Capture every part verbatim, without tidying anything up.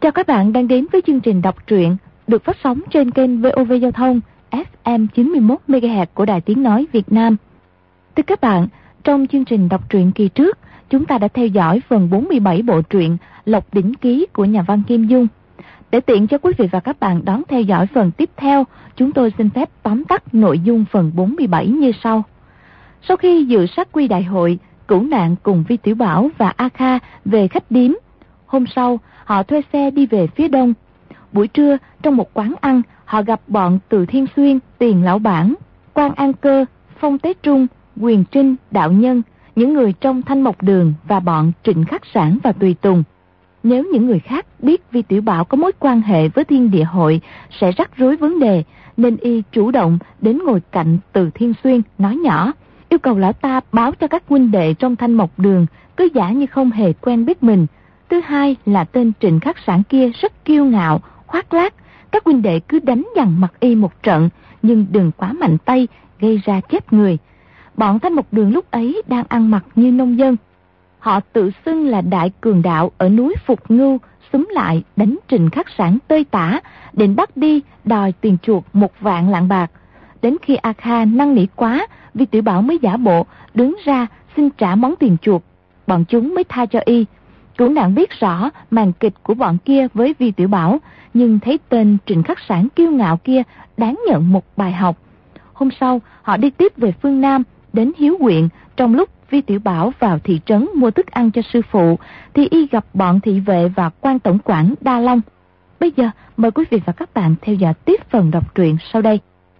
Chào các bạn đang đến với chương trình đọc truyện được phát sóng trên kênh vê o vê Giao thông ép em chín mươi mốt mê ga héc của Đài Tiếng Nói Việt Nam. Thưa các bạn, trong chương trình đọc truyện kỳ trước, chúng ta đã theo dõi phần bốn mươi bảy bộ truyện Lộc Đỉnh Ký của nhà văn Kim Dung. Để tiện cho quý vị và các bạn đón theo dõi phần tiếp theo, chúng tôi xin phép tóm tắt nội dung phần bốn mươi bảy như sau. Sau khi dự sát quy đại hội, Cửu Nạn cùng Vi Tiểu Bảo và A Kha về khách điếm. Hôm sau, họ thuê xe đi về phía đông. Buổi trưa, trong một quán ăn, họ gặp bọn Từ Thiên Xuyên, Tiền Lão Bản, Quan An Cơ, Phong Tế Trung, Quyền Trinh, Đạo Nhân, những người trong Thanh Mộc Đường và bọn Trịnh Khắc Sản và Tùy Tùng. Nếu những người khác biết Vi Tiểu Bảo có mối quan hệ với Thiên Địa Hội sẽ rắc rối vấn đề, nên y chủ động đến ngồi cạnh Từ Thiên Xuyên nói nhỏ, yêu cầu lão ta báo cho các huynh đệ trong Thanh Mộc Đường, cứ giả như không hề quen biết mình. Thứ hai là tên Trịnh Khắc Sản kia rất kiêu ngạo, khoác lác, các huynh đệ cứ đánh dằn mặt y một trận, nhưng đừng quá mạnh tay, gây ra chết người. Bọn Thanh Mộc Đường lúc ấy đang ăn mặc như nông dân. Họ tự xưng là đại cường đạo ở núi Phục Ngưu, xúm lại đánh Trịnh Khắc Sản tơi tả, định bắt đi đòi tiền chuộc một vạn lạng bạc. Đến khi A Kha năn nỉ quá, Vi Tiểu Bảo mới giả bộ đứng ra xin trả món tiền chuộc, bọn chúng mới tha cho y. Cửu Nạn biết rõ màn kịch của bọn kia với Vi Tiểu Bảo, nhưng thấy tên Trịnh Khắc Sản kiêu ngạo kia đáng nhận một bài học. Hôm sau, họ đi tiếp về phương Nam, đến Hiếu Huyện. Trong lúc Vi Tiểu Bảo vào thị trấn mua thức ăn cho sư phụ, thì y gặp bọn thị vệ và quan tổng quản Đa Long. Bây giờ, mời quý vị và các bạn theo dõi tiếp phần đọc truyện sau đây.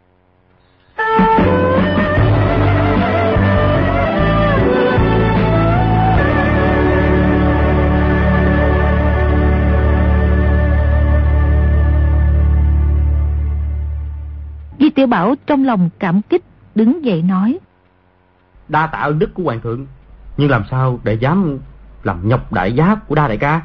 Vi Tiểu Bảo trong lòng cảm kích, đứng dậy nói: Đa tạ ơn đức của hoàng thượng, nhưng làm sao để dám làm nhọc đại giá của Đa đại ca?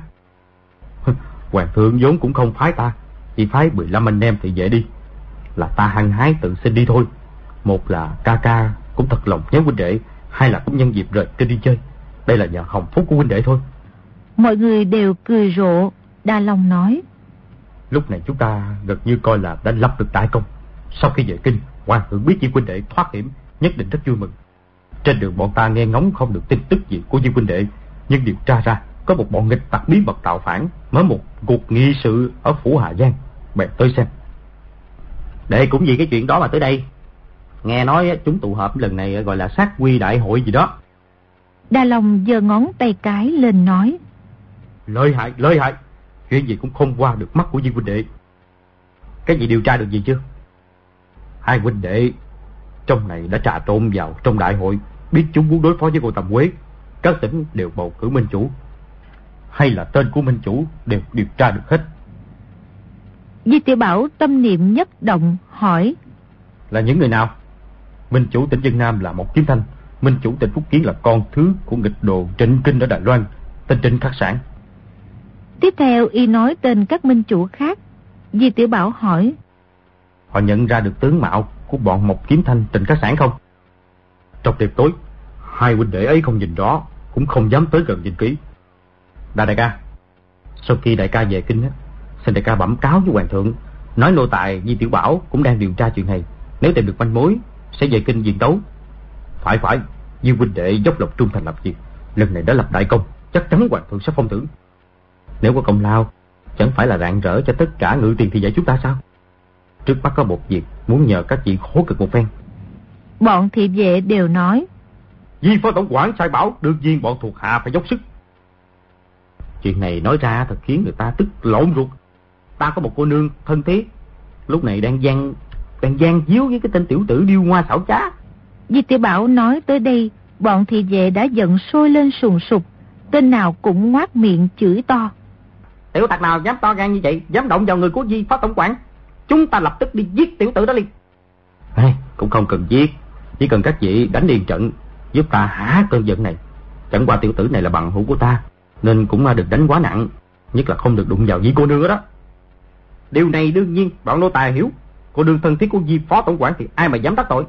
Hoàng thượng vốn cũng không phái ta, chỉ phái mười lăm anh em thì dễ đi, là ta hăng hái tự xin đi thôi. Một là ca ca cũng thật lòng nhớ huynh đệ, hai là cũng nhân dịp rời kinh đi chơi. Đây là nhờ hồng phúc của huynh đệ thôi. Mọi người đều cười rộ. Đa Long nói: Lúc này chúng ta gần như coi là đã lập được đại công. Sau khi về kinh, hoàng thượng biết Di huynh đệ thoát hiểm, nhất định rất vui mừng. Trên đường bọn ta nghe ngóng không được tin tức gì của Di huynh đệ, nhưng điều tra ra có một bọn nghịch tặc bí mật tạo phản, mở một cuộc nghị sự ở phủ Hà Giang, bèn tới xem. Đệ cũng vì cái chuyện đó mà tới đây. Nghe nói chúng tụ họp lần này gọi là sát quy đại hội gì đó. Đa Long giơ ngón tay cái lên nói: Lợi hại, lợi hại. Chuyện gì cũng không qua được mắt của Di huynh đệ. Cái gì điều tra được gì chưa? Hai huynh đệ trong này đã trà trộn vào trong đại hội, biết chúng muốn đối phó với cô Tầm Quế, các tỉnh đều bầu cử minh chủ, hay là tên của minh chủ đều điều tra được hết. Vi Tiểu Bảo tâm niệm nhất động hỏi: Là những người nào? Minh chủ tỉnh Vân Nam là một Kiếm Thanh, minh chủ tỉnh Phúc Kiến là con thứ của nghịch đồ Trịnh Kinh ở Đài Loan, tên Trịnh Khắc Sản. Tiếp theo y nói tên các minh chủ khác. Vi Tiểu Bảo hỏi: Họ nhận ra được tướng mạo của bọn Mộc Kiếm Thanh, Trịnh Khắc Sản không? Trong đêm tối, hai huynh đệ ấy không nhìn rõ, cũng không dám tới gần nhìn kỹ. Đa đại ca, sau khi đại ca về kinh, xin đại ca bẩm cáo với hoàng thượng, nói nô tài Vi Tiểu Bảo cũng đang điều tra chuyện này, nếu tìm được manh mối sẽ về kinh diện tấu. Phải phải, Di huynh đệ dốc lòng trung thành làm việc, lần này đã lập đại công, chắc chắn hoàng thượng sẽ phong thưởng. Nếu có công lao, chẳng phải là rạng rỡ cho tất cả ngự tiền thì dạy chúng ta sao? Trước mắt có một việc muốn nhờ các vị khổ cực một phen. Bọn thị vệ đều nói: Di phó tổng quản sai bảo, đương nhiên bọn thuộc hạ phải dốc sức. Chuyện này nói ra thật khiến người ta tức lộn ruột. Ta có một cô nương thân thiết, lúc này đang gian đang gian díu với cái tên tiểu tử điêu ngoa xảo trá. Di Tiểu Bảo nói tới đây, bọn thị vệ đã giận sôi lên sùng sục, tên nào cũng ngoác miệng chửi to: Tiểu tặc nào dám to gan như vậy, dám động vào người của Di phó tổng quản, chúng ta lập tức đi giết tiểu tử đó liền. Hey, cũng không cần giết, chỉ cần các vị đánh liền trận, giúp ta hả cơn giận này. Chẳng qua tiểu tử này là bằng hữu của ta, nên cũng được đánh quá nặng, nhất là không được đụng vào với cô nương đó. Điều này đương nhiên bọn nô tài hiểu, cô nương thân thiết của Di phó tổng quản thì ai mà dám đắc tội.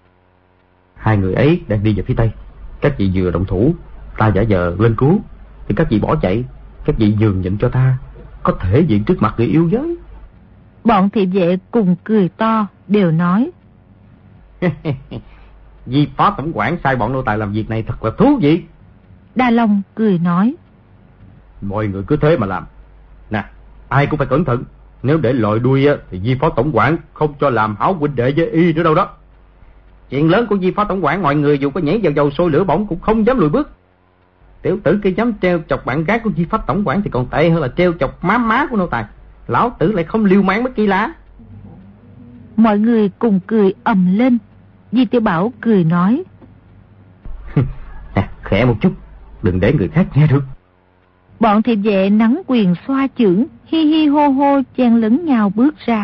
Hai người ấy đang đi về phía tây, các vị vừa động thủ, ta giả vờ lên cứu, thì các vị bỏ chạy, các vị nhường nhịn cho ta, có thể diện trước mặt người yêu giới. Bọn thị vệ cùng cười to, đều nói: Di phó tổng quản sai bọn nô tài làm việc này thật là thú vị. Đa Long cười nói: Mọi người cứ thế mà làm. Nè, ai cũng phải cẩn thận. Nếu để lòi đuôi á, thì Di phó tổng quản không cho làm hảo huynh đệ với y nữa đâu đó. Chuyện lớn của Di phó tổng quản, mọi người dù có nhảy vào dầu sôi lửa bỏng cũng không dám lùi bước. Tiểu tử kia dám treo chọc bạn gái của Di phó tổng quản thì còn tệ hơn là treo chọc má má của nô tài. Lão tử lại không liêu mang bất kỳ lá. Mọi người cùng cười ầm lên. Di Tiểu Bảo cười nói: Nè, khẽ một chút, đừng để người khác nghe được. Bọn thị vệ nắng quyền xoa chưởng, hi hi hô hô chen lấn nhau bước ra.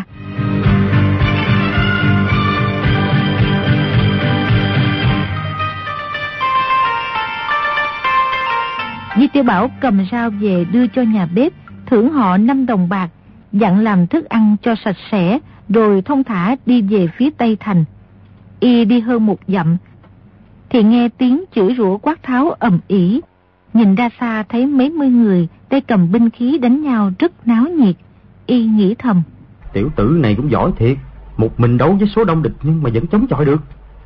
Di Tiểu Bảo cầm rau về đưa cho nhà bếp, thưởng họ năm đồng bạc, dặn làm thức ăn cho sạch sẽ, rồi thông thả đi về phía Tây Thành. Y đi hơn một dặm thì nghe tiếng chửi rủa quát tháo ầm ĩ. Nhìn ra xa thấy mấy mươi người tay cầm binh khí đánh nhau rất náo nhiệt. Y nghĩ thầm: Tiểu tử này cũng giỏi thiệt, một mình đấu với số đông địch nhưng mà vẫn chống chọi được.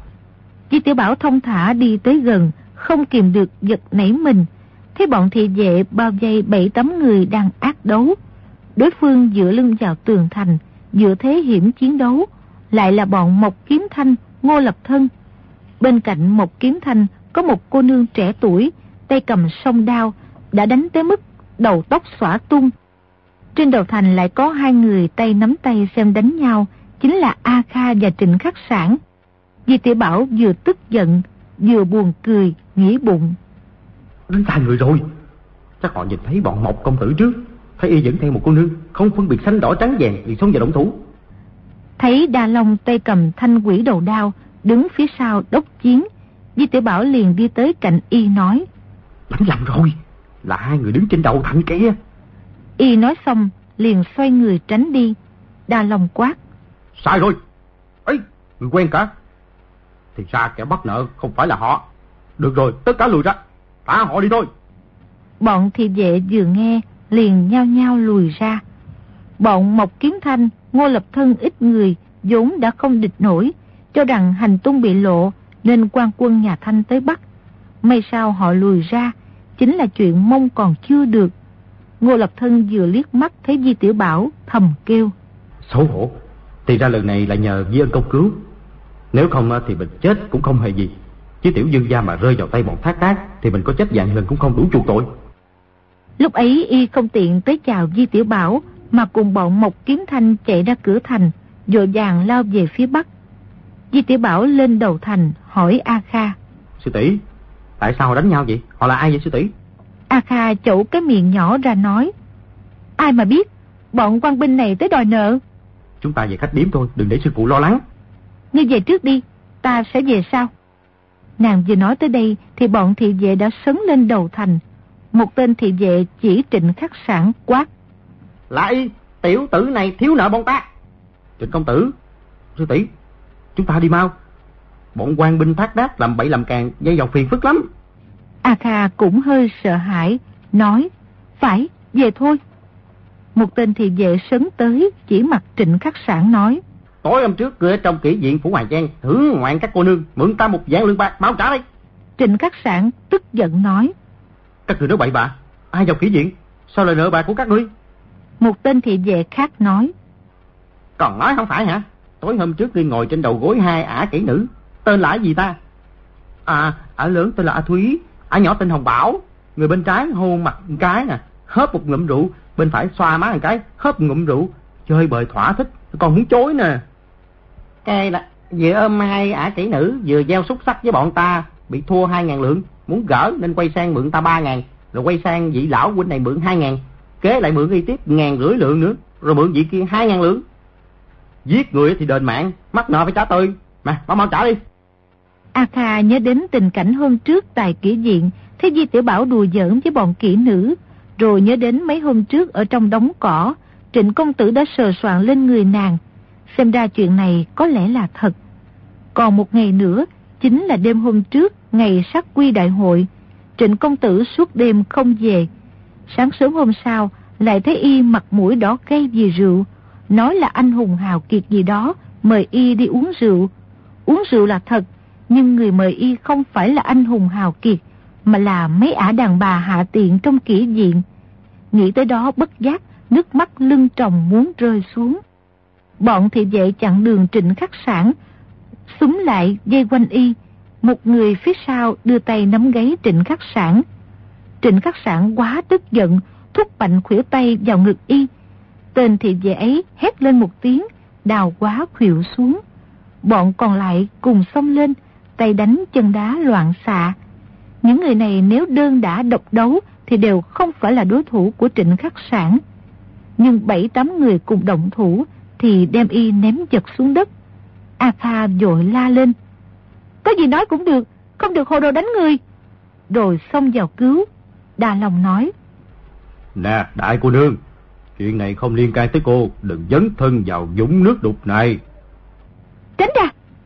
Di Tiểu Bảo thông thả đi tới gần, không kìm được giật nảy mình, thấy bọn thị vệ bao vây bảy tám người đang ác đấu. Đối phương dựa lưng vào tường thành, dựa thế hiểm chiến đấu, lại là bọn Mộc Kiếm Thanh, Ngô Lập Thân. Bên cạnh Mộc Kiếm Thanh có một cô nương trẻ tuổi, tay cầm song đao, đã đánh tới mức đầu tóc xõa tung. Trên đầu thành lại có hai người tay nắm tay xem đánh nhau, chính là A Kha và Trịnh Khắc Sản. Di Tiểu Bảo vừa tức giận vừa buồn cười, nghĩ bụng: Đánh sai người rồi. Chắc họ nhìn thấy bọn Mộc công tử trước, thấy y dẫn theo một cô nương, không phân biệt xanh đỏ trắng vàng, liền xông vào động thủ. Thấy Đa Long tay cầm thanh quỷ đầu đao đứng phía sau đốc chiến, Di Tiểu Bảo liền đi tới cạnh y nói: Đánh lầm rồi, là hai người đứng trên đầu thành kia. Y nói xong liền xoay người tránh đi. Đa Long quát: Sai rồi. Ấy, người quen cả. Thì ra kẻ bắt nợ không phải là họ. Được rồi, tất cả lùi ra, thả họ đi thôi. Bọn thị vệ vừa nghe liền nhao nhao lùi ra. Bọn Mộc Kiếm Thanh, Ngô Lập Thân ít người vốn đã không địch nổi, cho rằng hành tung bị lộ nên quan quân nhà Thanh tới bắt. May sao họ lùi ra, chính là chuyện mong còn chưa được. Ngô Lập Thân vừa liếc mắt thấy Di Tiểu Bảo, thầm kêu: Xấu hổ, thì ra lần này là nhờ Di ân công cứu. Nếu không thì mình chết cũng không hề gì. Chứ tiểu dương gia mà rơi vào tay bọn Thác Đác thì mình có chết vạn lần cũng không đủ chuộc tội. Lúc ấy y không tiện tới chào Di Tiểu Bảo, mà cùng bọn Mộc Kiếm Thanh chạy ra cửa thành, vội vàng lao về phía bắc. Di Tiểu Bảo lên đầu thành hỏi A Kha: Sư tỷ, tại sao họ đánh nhau vậy? Họ là ai vậy sư tỷ? A Kha chẩu cái miệng nhỏ ra nói: Ai mà biết, bọn quan binh này tới đòi nợ. Chúng ta về khách điếm thôi, đừng để sư phụ lo lắng. Ngươi về trước đi, ta sẽ về sau. Nàng vừa nói tới đây thì bọn thị vệ đã sấn lên đầu thành. Một tên thị vệ chỉ Trịnh Khắc Sản quát: Lại, tiểu tử này thiếu nợ bọn ta. Trịnh công tử, sư tỷ, chúng ta đi mau. Bọn quan binh Thác Đác làm bậy làm càng, dây dòng phiền phức lắm. A Kha cũng hơi sợ hãi, nói: Phải, về thôi. Một tên thị vệ sấn tới chỉ mặt Trịnh Khắc Sản nói: Tối hôm trước người ở trong kỹ viện Phủ Hoàng Giang thưởng ngoạn các cô nương, mượn ta một vạn lượng bạc, mau trả đây. Trịnh Khắc Sản tức giận nói: Các người nói bậy bạ, ai vào kỹ viện, sao lại nợ bạc của các ngươi? Một tên thị vệ khác nói: Còn nói không phải hả? Tối hôm trước ngươi ngồi trên đầu gối hai ả kỹ nữ, tên là gì ta? À, ả lớn tên là A Thúy, ả nhỏ tên Hồng Bảo. Người bên trái hôn mặt một cái nè, hớp một ngụm rượu, bên phải xoa má một cái, hớp một ngụm rượu, chơi bời thỏa thích, còn muốn chối nè. Cái là vừa ôm hai ả kỹ nữ, vừa gieo xúc sắc với bọn ta, bị thua hai ngàn lượng, muốn gỡ nên quay sang mượn ta ba ngàn, rồi quay sang vị lão huynh này mượn hai ngàn, kế lại mượn y tiếp ngàn rưỡi lượng nữa, rồi mượn vị kia hai ngàn lượng. Giết người thì đền mạng, mắc nợ phải trả tươi, mà mau mau trả đi. A Kha nhớ đến tình cảnh hôm trước tại kỹ viện, thấy Di Tiểu Bảo đùa giỡn với bọn kỹ nữ, rồi nhớ đến mấy hôm trước ở trong đống cỏ, Trịnh công tử đã sờ soạn lên người nàng. Xem ra chuyện này có lẽ là thật. Còn một ngày nữa, chính là đêm hôm trước, ngày sát quy đại hội. Trịnh công tử suốt đêm không về. Sáng sớm hôm sau, lại thấy y mặt mũi đỏ gay vì rượu, nói là anh hùng hào kiệt gì đó, mời y đi uống rượu. Uống rượu là thật, nhưng người mời y không phải là anh hùng hào kiệt, mà là mấy ả đàn bà hạ tiện trong kỹ viện. Nghĩ tới đó bất giác, nước mắt lưng tròng muốn rơi xuống. Bọn thị vệ chặn đường Trịnh Khắc Sản, xúm lại dây quanh y. Một người phía sau đưa tay nắm gáy Trịnh Khắc Sản. Trịnh Khắc Sản quá tức giận, thúc mạnh khuỷu tay vào ngực y. Tên thị vệ ấy hét lên một tiếng, đào quá khuỵu xuống. Bọn còn lại cùng xông lên, tay đánh chân đá loạn xạ. Những người này nếu đơn đả độc đấu thì đều không phải là đối thủ của Trịnh Khắc Sản. Nhưng bảy tám người cùng động thủ thì đem y ném giật xuống đất. A Kha vội la lên: có gì nói cũng được, không được hồ đồ đánh người. Rồi xông vào cứu. Đa Long nói: nè đại cô nương, chuyện này không liên can tới cô, đừng dấn thân vào vũng nước đục này. Tránh ra!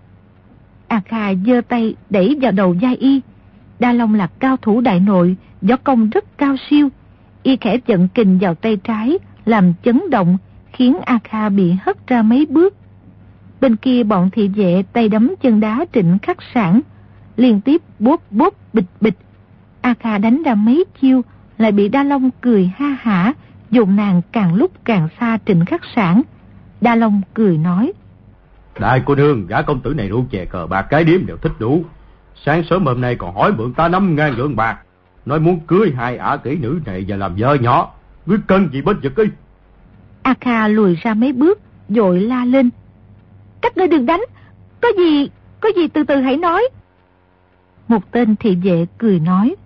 A Kha giơ tay đẩy vào đầu vai y. Đa Long là cao thủ đại nội, võ công rất cao siêu. Y khẽ vận kình vào tay trái, làm chấn động, khiến A Kha bị hất ra mấy bước. Bên kia bọn thị vệ tay đấm chân đá Trịnh Khắc Sản, liên tiếp bốp bốp bịch bịch. A Kha đánh ra mấy chiêu, lại bị Đa Long cười ha hả, dùng nàng càng lúc càng xa Trịnh Khắc Sản. Đa Long cười nói: đại cô nương, gã công tử này rượu chè cờ bạc cái điếm đều thích đủ. Sáng sớm hôm nay còn hỏi mượn ta năm ngàn lượng bạc, nói muốn cưới hai ả kỹ nữ này và làm vợ nhỏ. Ngươi cần gì bên giật y? A Kha lùi ra mấy bước, vội la lên: các ngươi đừng đánh, có gì, có gì từ từ hãy nói. Một tên thị vệ cười nói: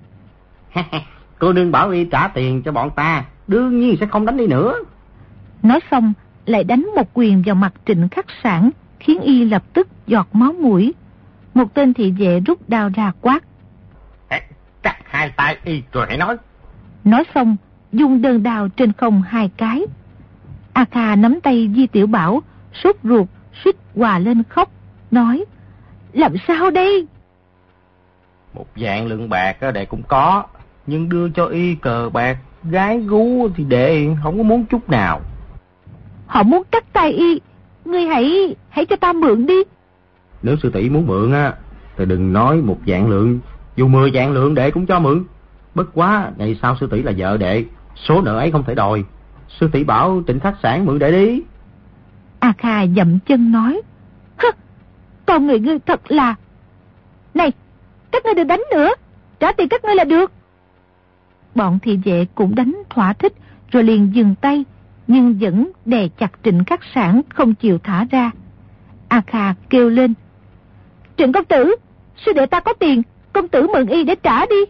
cô nương bảo y trả tiền cho bọn ta, đương nhiên sẽ không đánh đi nữa. Nói xong lại đánh một quyền vào mặt Trịnh Khắc Sản, khiến y lập tức giọt máu mũi. Một tên thị vệ rút đao ra quát: cắt hai tay y rồi hãy nói. Nói xong dùng đơn đao trên không hai cái. A Kha nắm tay Di Tiểu Bảo, sốt ruột suýt hòa lên khóc, nói: làm sao đây? Một vạn lượng bạc đệ cũng có, nhưng đưa cho y cờ bạc gái gú thì đệ không có muốn chút nào. Họ muốn cắt tay y, ngươi hãy hãy cho ta mượn đi. Nếu sư tỷ muốn mượn á thì đừng nói một vạn lượng, dù mười vạn lượng đệ cũng cho mượn. Bất quá ngày sau sư tỷ là vợ đệ, số nợ ấy không thể đòi. Sư tỷ bảo Trịnh Khắc Sản mượn đệ đi. A Kha dậm chân nói: hứ, con người ngươi thật là... Này, các ngươi đừng đánh nữa, trả tiền các ngươi là được. Bọn thị vệ cũng đánh thỏa thích, rồi liền dừng tay, nhưng vẫn đè chặt Trịnh Khắc Sản không chịu thả ra. A Kha kêu lên: Trịnh công tử, sư đệ ta có tiền, công tử mượn y để trả đi.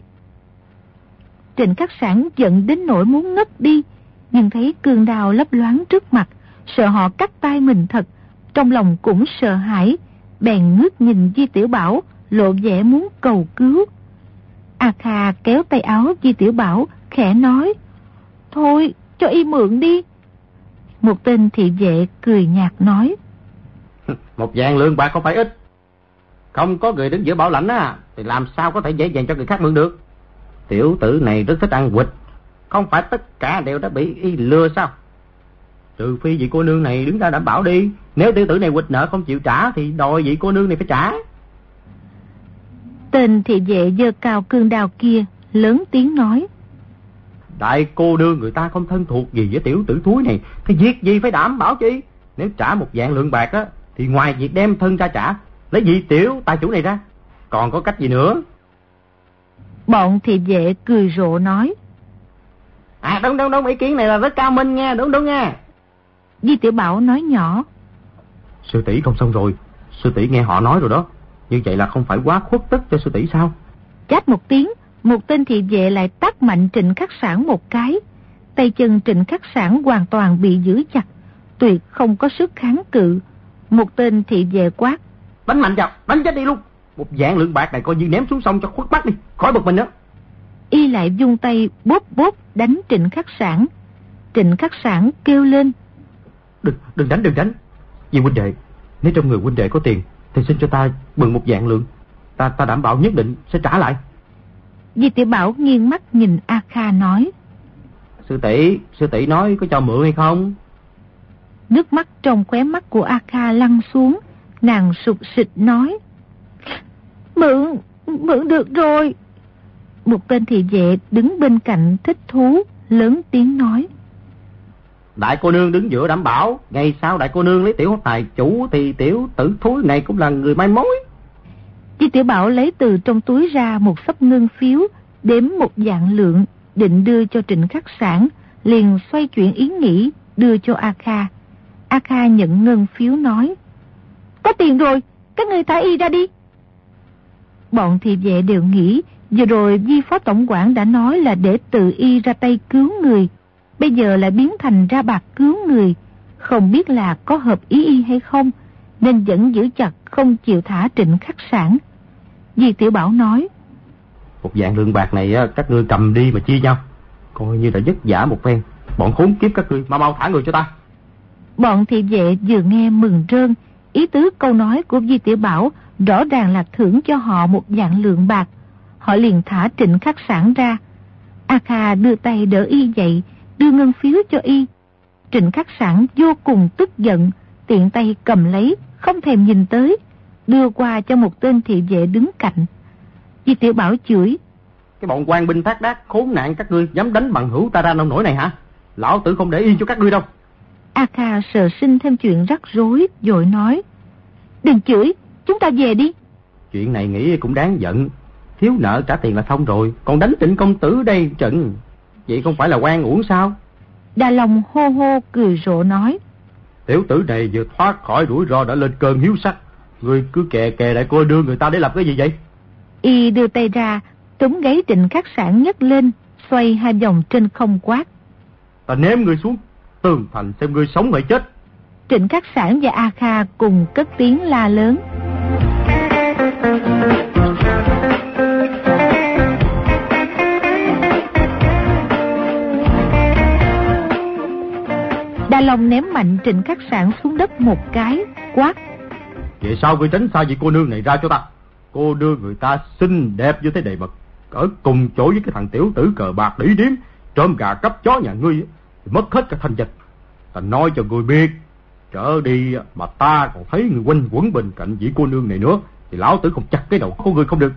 Trịnh Khắc Sản giận đến nỗi muốn ngất đi, nhưng thấy cương đao lấp loáng trước mặt, sợ họ cắt tay mình thật, trong lòng cũng sợ hãi, bèn ngước nhìn Di Tiểu Bảo, lộ vẻ muốn cầu cứu. A Kha kéo tay áo Di Tiểu Bảo, khẽ nói: thôi, cho y mượn đi. Một tên thị vệ cười nhạt nói: một vạn lượng bạc không phải ít, không có người đứng giữa bảo lãnh á thì làm sao có thể dễ dàng cho người khác mượn được. Tiểu tử này rất thích ăn quỵt, không phải tất cả đều đã bị y lừa sao? Trừ phi vị cô nương này đứng ra đảm bảo đi, nếu tiểu tử này quỵt nợ không chịu trả thì đòi vị cô nương này phải trả. Tên thị vệ giơ cao cương đao kia, lớn tiếng nói: đại cô nương người ta không thân thuộc gì với tiểu tử thúi này, thì việc gì phải đảm bảo chi? Nếu trả một vạn lượng bạc á thì ngoài việc đem thân ra trả, lấy vị tiểu tài chủ này ra, còn có cách gì nữa? Bọn thị vệ cười rộ nói: à đúng đúng đúng, ý kiến này là rất cao minh nha, đúng đúng nha. Di Tiểu Bảo nói nhỏ: sư tỷ không xong rồi, sư tỷ nghe họ nói rồi đó, như vậy là không phải quá khuất tất cho sư tỷ sao? Chát một tiếng, một tên thị vệ lại tát mạnh Trịnh Khắc Sản một cái. Tay chân Trịnh Khắc Sản hoàn toàn bị giữ chặt, tuyệt không có sức kháng cự. Một tên thị vệ quát: đánh mạnh vào, đánh chết đi luôn. Một vạn lượng bạc này coi như ném xuống sông cho khuất mắt đi, khỏi bực mình nữa. Y lại vung tay bóp bóp đánh Trịnh Khắc Sản. Trịnh Khắc Sản kêu lên: Đừng, đừng đánh, đừng đánh. Vì huynh đệ, nếu trong người huynh đệ có tiền thì xin cho ta mượn một vạn lượng, ta ta đảm bảo nhất định sẽ trả lại. Di Tiểu Bảo nghiêng mắt nhìn A Kha nói: Sư tỷ, sư tỷ nói có cho mượn hay không? Nước mắt trong khóe mắt của A Kha lăn xuống, nàng sụt sịt nói: Mượn, mượn được rồi. Một tên thị vệ đứng bên cạnh thích thú, lớn tiếng nói: Đại cô nương đứng giữa đảm bảo, ngày sau đại cô nương lấy tiểu tài chủ thì tiểu tử thúi này cũng là người mai mối. Di Tiểu Bảo lấy từ trong túi ra một xấp ngân phiếu, đếm một vạn lượng, định đưa cho Trịnh Khắc Sản, liền xoay chuyển ý nghĩ, đưa cho A Kha. A Kha nhận ngân phiếu nói: Có tiền rồi, các ngươi thả y ra đi. Bọn thị vệ đều nghĩ vừa rồi Di Phó Tổng quản đã nói là để tự y ra tay cứu người, bây giờ lại biến thành ra bạc cứu người, không biết là có hợp ý y hay không, nên vẫn giữ chặt không chịu thả Trịnh Khắc Sản. Di Tiểu Bảo nói: Một vạn lượng bạc này các ngươi cầm đi mà chia nhau, coi như là vất vả một phen. Bọn khốn kiếp các ngươi, mau mau thả người cho ta. Bọn thị vệ vừa nghe mừng rơn, ý tứ câu nói của Di Tiểu Bảo rõ ràng là thưởng cho họ một vạn lượng bạc. Họ liền thả Trịnh Khắc Sản ra. A Kha đưa tay đỡ y dậy, đưa ngân phiếu cho y. Trịnh Khắc Sản vô cùng tức giận, tiện tay cầm lấy, không thèm nhìn tới, đưa qua cho một tên thị vệ đứng cạnh. Di Tiểu Bảo chửi: Cái bọn quan binh thác đác khốn nạn các ngươi dám đánh bằng hữu ta ra nông nổi này hả? Lão tử không để yên cho các ngươi đâu. A Kha sợ sinh thêm chuyện rắc rối, vội nói: Đừng chửi, chúng ta về đi. Chuyện này nghĩ cũng đáng giận. Thiếu nợ trả tiền là xong rồi, còn đánh Trịnh công tử đây Trịnh, vậy không phải là oan uổng sao? Đà Long hô hô cười rộ nói: Tiểu tử này vừa thoát khỏi rủi ro đã lên cơn hiếu sắc, ngươi cứ kè kè lại cô đưa người ta để làm cái gì vậy? Y đưa tay ra, túm gáy Trịnh Khắc Sản nhấc lên, xoay hai vòng trên không quát: Ta ném ngươi xuống tường thành xem ngươi sống hay chết. Trịnh Khắc Sản và A Kha cùng cất tiếng la lớn. Đa Long ném mạnh Trịnh Khắc Sản xuống đất một cái, quát: Vậy sao ngươi tránh xa vị cô nương này ra cho ta? Cô đưa người ta xinh đẹp như thế này mà ở cùng chỗ với cái thằng tiểu tử cờ bạc đĩ điếm trộm gà cắp chó nhà ngươi thì mất hết cả thanh danh. Ta nói cho ngươi biết, trở đi mà ta còn thấy người quanh quẩn bên cạnh vị cô nương này nữa thì lão tử không chặt cái đầu của ngươi không được.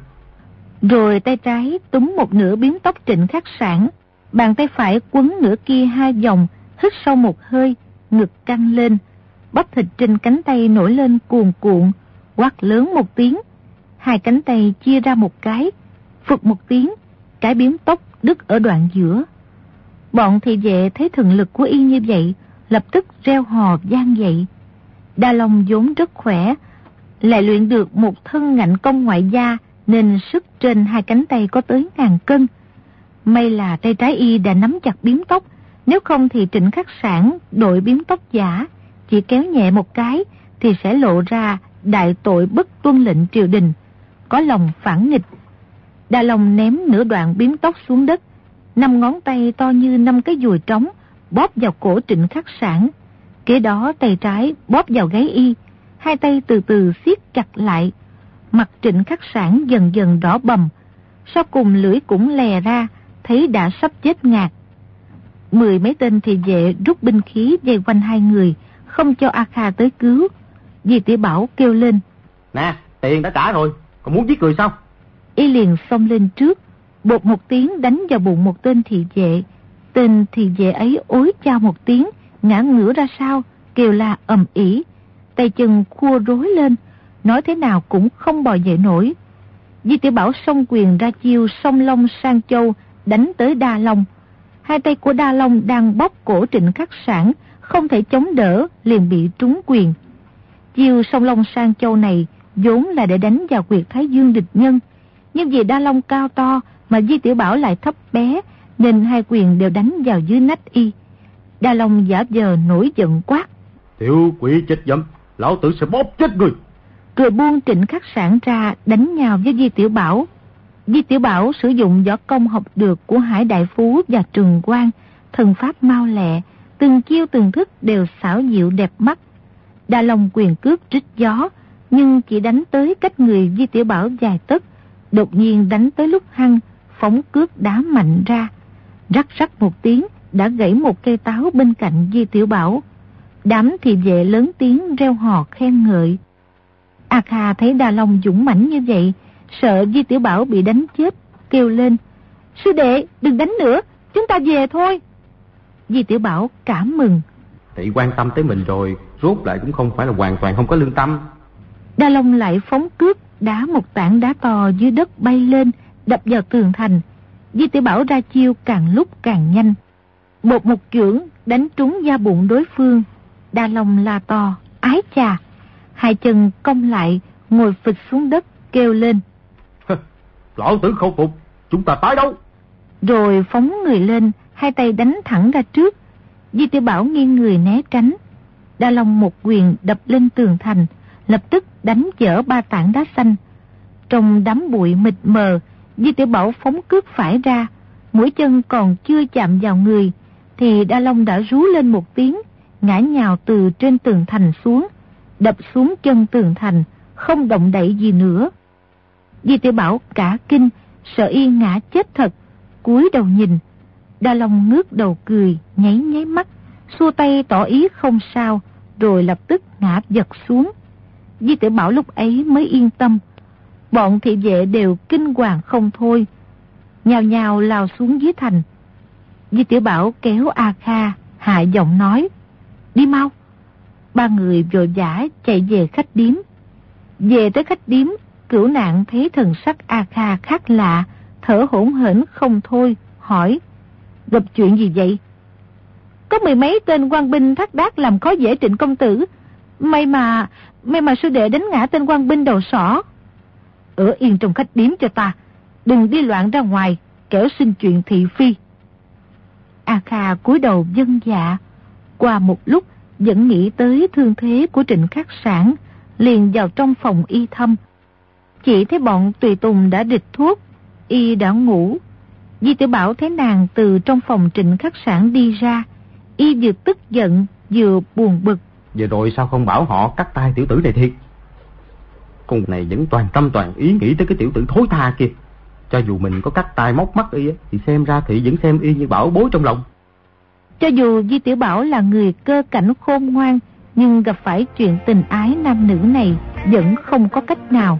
Rồi tay trái túm một nửa biếm tóc Trịnh Khắc Sản, bàn tay phải quấn nửa kia hai vòng, hít sâu một hơi, ngực căng lên, bắp thịt trên cánh tay nổi lên cuồn cuộn, quát lớn một tiếng, hai cánh tay chia ra một cái, phụt một tiếng, cái biếm tóc đứt ở đoạn giữa. Bọn thị vệ thấy thần lực của y như vậy, lập tức reo hò vang dậy. Đa Long vốn rất khỏe, lại luyện được một thân ngạnh công ngoại gia, nên sức trên hai cánh tay có tới ngàn cân. May là tay trái y đã nắm chặt biếm tóc, nếu không thì Trịnh Khắc Sản đội biếm tóc giả, chỉ kéo nhẹ một cái thì sẽ lộ ra đại tội bất tuân lệnh triều đình, có lòng phản nghịch. Đa Long ném nửa đoạn biếm tóc xuống đất, năm ngón tay to như năm cái dùi trống bóp vào cổ Trịnh Khắc Sản, kế đó tay trái bóp vào gáy y, hai tay từ từ siết chặt lại. Mặt Trịnh Khắc Sản dần dần đỏ bầm, sau cùng lưỡi cũng lè ra, thấy đã sắp chết ngạt. Mười mấy tên thị vệ rút binh khí vây quanh hai người, không cho A Kha tới cứu. Di Tiểu Bảo kêu lên: Nè, tiền đã trả rồi, còn muốn giết người sao? Y liền xông lên trước, bột một tiếng đánh vào bụng một tên thị vệ. Tên thị vệ ấy ối chao một tiếng, ngã ngửa ra sau, kêu la ầm ĩ, tay chân khua rối lên, nói thế nào cũng không bò dậy nổi. Di Tiểu Bảo xông quyền ra chiêu song long sang châu, đánh tới Đa Long. Hai tay của Đa Long đang bóp cổ Trịnh Khắc Sản, không thể chống đỡ, liền bị trúng quyền. Chiêu song long sang châu này vốn là để đánh vào huyệt thái dương địch nhân, nhưng vì Đa Long cao to mà Di Tiểu Bảo lại thấp bé, nên hai quyền đều đánh vào dưới nách y. Đa Long giả vờ nổi giận quát: Tiểu quỷ chết dẫm, lão tử sẽ bóp chết người. Rồi buông Trịnh Khắc Sản ra đánh nhào với Di Tiểu Bảo. Di Tiểu Bảo sử dụng võ công học được của Hải Đại Phú và Trừng Quang, thần pháp mau lẹ, từng chiêu từng thức đều xảo diệu đẹp mắt. Đa Long quyền cước rít gió, nhưng chỉ đánh tới cách người Di Tiểu Bảo vài tấc, đột nhiên đánh tới lúc hăng, phóng cước đá mạnh ra, rắc rắc một tiếng, đã gãy một cây táo bên cạnh Di Tiểu Bảo. Đám thị vệ lớn tiếng reo hò khen ngợi. A Kha thấy Đa Long dũng mãnh như vậy, sợ Di Tiểu Bảo bị đánh chết, kêu lên: sư đệ, đừng đánh nữa, chúng ta về thôi. Di Tiểu Bảo cảm mừng: tỷ quan tâm tới mình rồi, rốt lại cũng không phải là hoàn toàn không có lương tâm. Đa Long lại phóng cước đá một tảng đá to dưới đất bay lên, đập vào tường thành. Di Tiểu Bảo ra chiêu càng lúc càng nhanh, bột một chưởng đánh trúng da bụng đối phương. Đa Long la to: ái chà! Hai chân cong lại, ngồi phịch xuống đất, kêu lên: lão tử không phục, chúng ta tái đấu. Rồi phóng người lên, hai tay đánh thẳng ra trước. Di Tiểu Bảo nghiêng người né tránh. Đa Long một quyền đập lên tường thành, lập tức đánh vỡ ba tảng đá xanh. Trong đám bụi mịt mờ, Di Tiểu Bảo phóng cước phải ra, mũi chân còn chưa chạm vào người thì Đa Long đã rú lên một tiếng, ngã nhào từ trên tường thành xuống, đập xuống chân tường thành, không động đậy gì nữa. Di Tiểu Bảo cả kinh, sợ y ngã chết thật, cúi đầu nhìn. Đa Long ngước đầu cười, nháy nháy mắt, xua tay tỏ ý không sao, rồi lập tức ngã giật xuống. Di Tiểu Bảo lúc ấy mới yên tâm. Bọn thị vệ đều kinh hoàng không thôi, nhào nhào lao xuống dưới thành. Di Tiểu Bảo kéo A Kha, hạ giọng nói: đi mau. Ba người vội vã chạy về khách điếm. Về tới khách điếm, Cửu Nạn thấy thần sắc A Kha khác lạ, thở hổn hển không thôi, hỏi: gặp chuyện gì vậy? Có mười mấy tên quan binh thác đác làm khó dễ Trịnh công tử. May mà, may mà sư đệ đánh ngã tên quan binh đầu sỏ. Ở yên trong khách điếm cho ta, đừng đi loạn ra ngoài, kẻo sinh chuyện thị phi. A Kha cúi đầu vâng dạ. Qua một lúc vẫn nghĩ tới thương thế của Trịnh Khắc Sản, liền vào trong phòng y thăm. Chỉ thấy bọn tùy tùng đã địch thuốc, y đã ngủ. Di Tiểu Bảo thấy nàng từ trong phòng Trịnh Khắc Sản đi ra, y vừa tức giận vừa buồn bực. Vừa rồi sao không bảo họ cắt tay tiểu tử này thiệt? Con này vẫn toàn tâm toàn ý nghĩ tới cái tiểu tử thối tha kia. Cho dù mình có cắt tay móc mắt y thì xem ra thì vẫn xem y như bảo bối trong lòng. Cho dù Di Tiểu Bảo là người cơ cảnh khôn ngoan, nhưng gặp phải chuyện tình ái nam nữ này vẫn không có cách nào.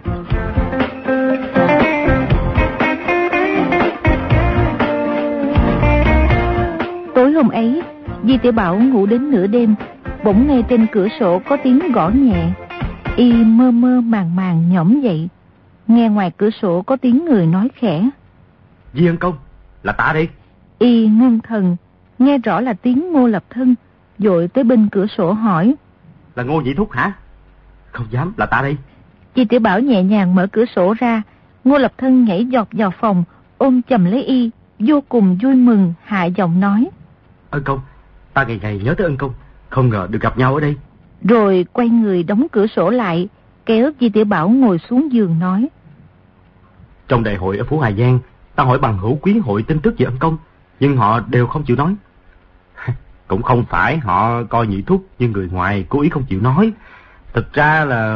Tối hôm ấy, Di Tiểu Bảo ngủ đến nửa đêm, bỗng nghe trên cửa sổ có tiếng gõ nhẹ. Y mơ mơ màng màng nhổm dậy, nghe ngoài cửa sổ có tiếng người nói khẽ: Di Ân Công, là ta đây. Y ngưng thần, nghe rõ là tiếng Ngô Lập Thân, vội tới bên cửa sổ hỏi: là Ngô Nhị Thúc hả? Không dám, là ta đây. Di Tiểu Bảo nhẹ nhàng mở cửa sổ ra. Ngô Lập Thân nhảy giọt vào phòng, ôm chầm lấy y, vô cùng vui mừng, hạ giọng nói: Ân Công, ta ngày ngày nhớ tới Ân Công, không ngờ được gặp nhau ở đây. Rồi quay người đóng cửa sổ lại, kéo Di Tiểu Bảo ngồi xuống giường nói: trong đại hội ở Phủ Hà Giang, ta hỏi bằng hữu quý hội tin tức về Ân Công, nhưng họ đều không chịu nói. Cũng không phải họ coi Nhị Thúc như người ngoài cố ý không chịu nói. Thực ra là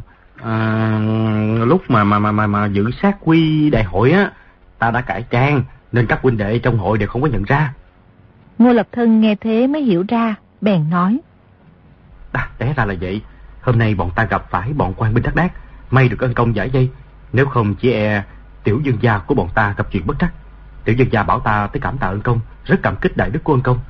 à, lúc mà mà mà mà, mà giữ sát quy đại hội á, ta đã cải trang nên các huynh đệ trong hội đều không có nhận ra. Ngô Lập Thân nghe thế mới hiểu ra, bèn nói: À, té ra là vậy. Hôm nay bọn ta gặp phải bọn quan binh đắc đác, may được Ân Công giải dây, nếu không chỉ e tiểu dương gia của bọn ta gặp chuyện bất trắc. Tiểu dương gia bảo ta tới cảm tạ Ân Công, rất cảm kích đại đức của Ân Công.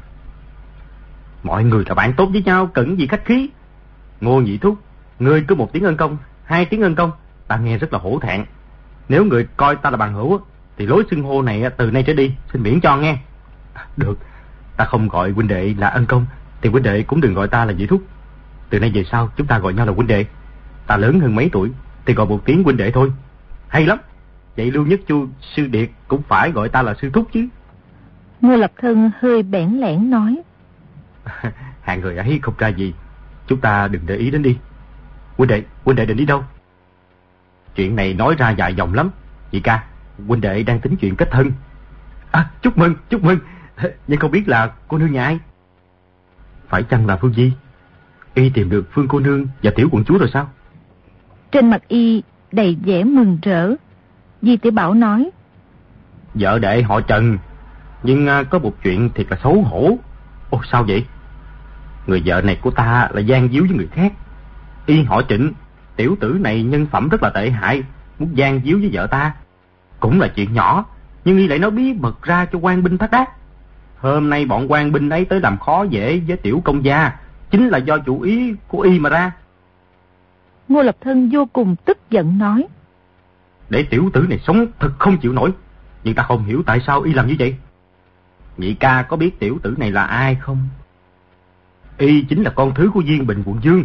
Mọi người là bạn tốt với nhau, cần gì khách khí. Ngô Nhị Thúc, ngươi cứ một tiếng Ân Công, hai tiếng Ân Công, ta nghe rất là hổ thẹn. Nếu người coi ta là bằng hữu thì lối xưng hô này từ nay trở đi xin miễn cho nghe. Được, ta không gọi huynh đệ là Ân Công thì huynh đệ cũng đừng gọi ta là Nhị Thúc. Từ nay về sau chúng ta gọi nhau là huynh đệ. Ta lớn hơn mấy tuổi thì gọi một tiếng huynh đệ thôi. Hay lắm. Vậy Lưu Nhất Chu sư điệt cũng phải gọi ta là sư thúc chứ. Ngô Lập Thân hơi bẽn lẽn nói: Hạng người ấy không ra gì, chúng ta đừng để ý đến đi. Huynh đệ, huynh đệ định đi đâu? Chuyện này nói ra dài dòng lắm. Chị ca, huynh đệ đang tính chuyện kết thân. À, chúc mừng, chúc mừng. Nhưng không biết là cô nương nhà ai? Phải chăng là Phương Di? Y tìm được Phương cô nương và tiểu quận chúa rồi sao? Trên mặt y đầy vẻ mừng rỡ. Di Tiểu Bảo nói: vợ đệ họ Trần, Nhưng à, có một chuyện thiệt là xấu hổ. Ồ, sao vậy? Người vợ này của ta là gian díu với người khác. Y họ Trịnh, tiểu tử này nhân phẩm rất là tệ hại, muốn gian díu với vợ ta. Cũng là chuyện nhỏ, nhưng y lại nói bí mật ra cho quan binh Thác Đác. Hôm nay bọn quan binh ấy tới làm khó dễ với tiểu công gia, chính là do chủ ý của y mà ra. Ngô Lập Thân vô cùng tức giận nói: Để tiểu tử này sống thật không chịu nổi, nhưng ta không hiểu tại sao y làm như vậy. Nhị ca có biết tiểu tử này là ai không? Y chính là con thứ của Viên Bình quận vương.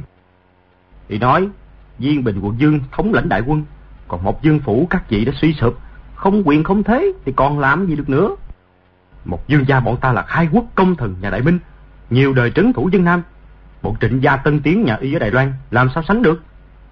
Y nói Viên Bình quận vương thống lãnh đại quân, còn một vương phủ các vị đã suy sụp, không quyền không thế thì còn làm gì được nữa. Một vương gia bọn ta là khai quốc công thần nhà Đại Minh, nhiều đời trấn thủ dân Nam. Bọn Trịnh gia tân tiến nhà y ở Đài Loan làm sao sánh được?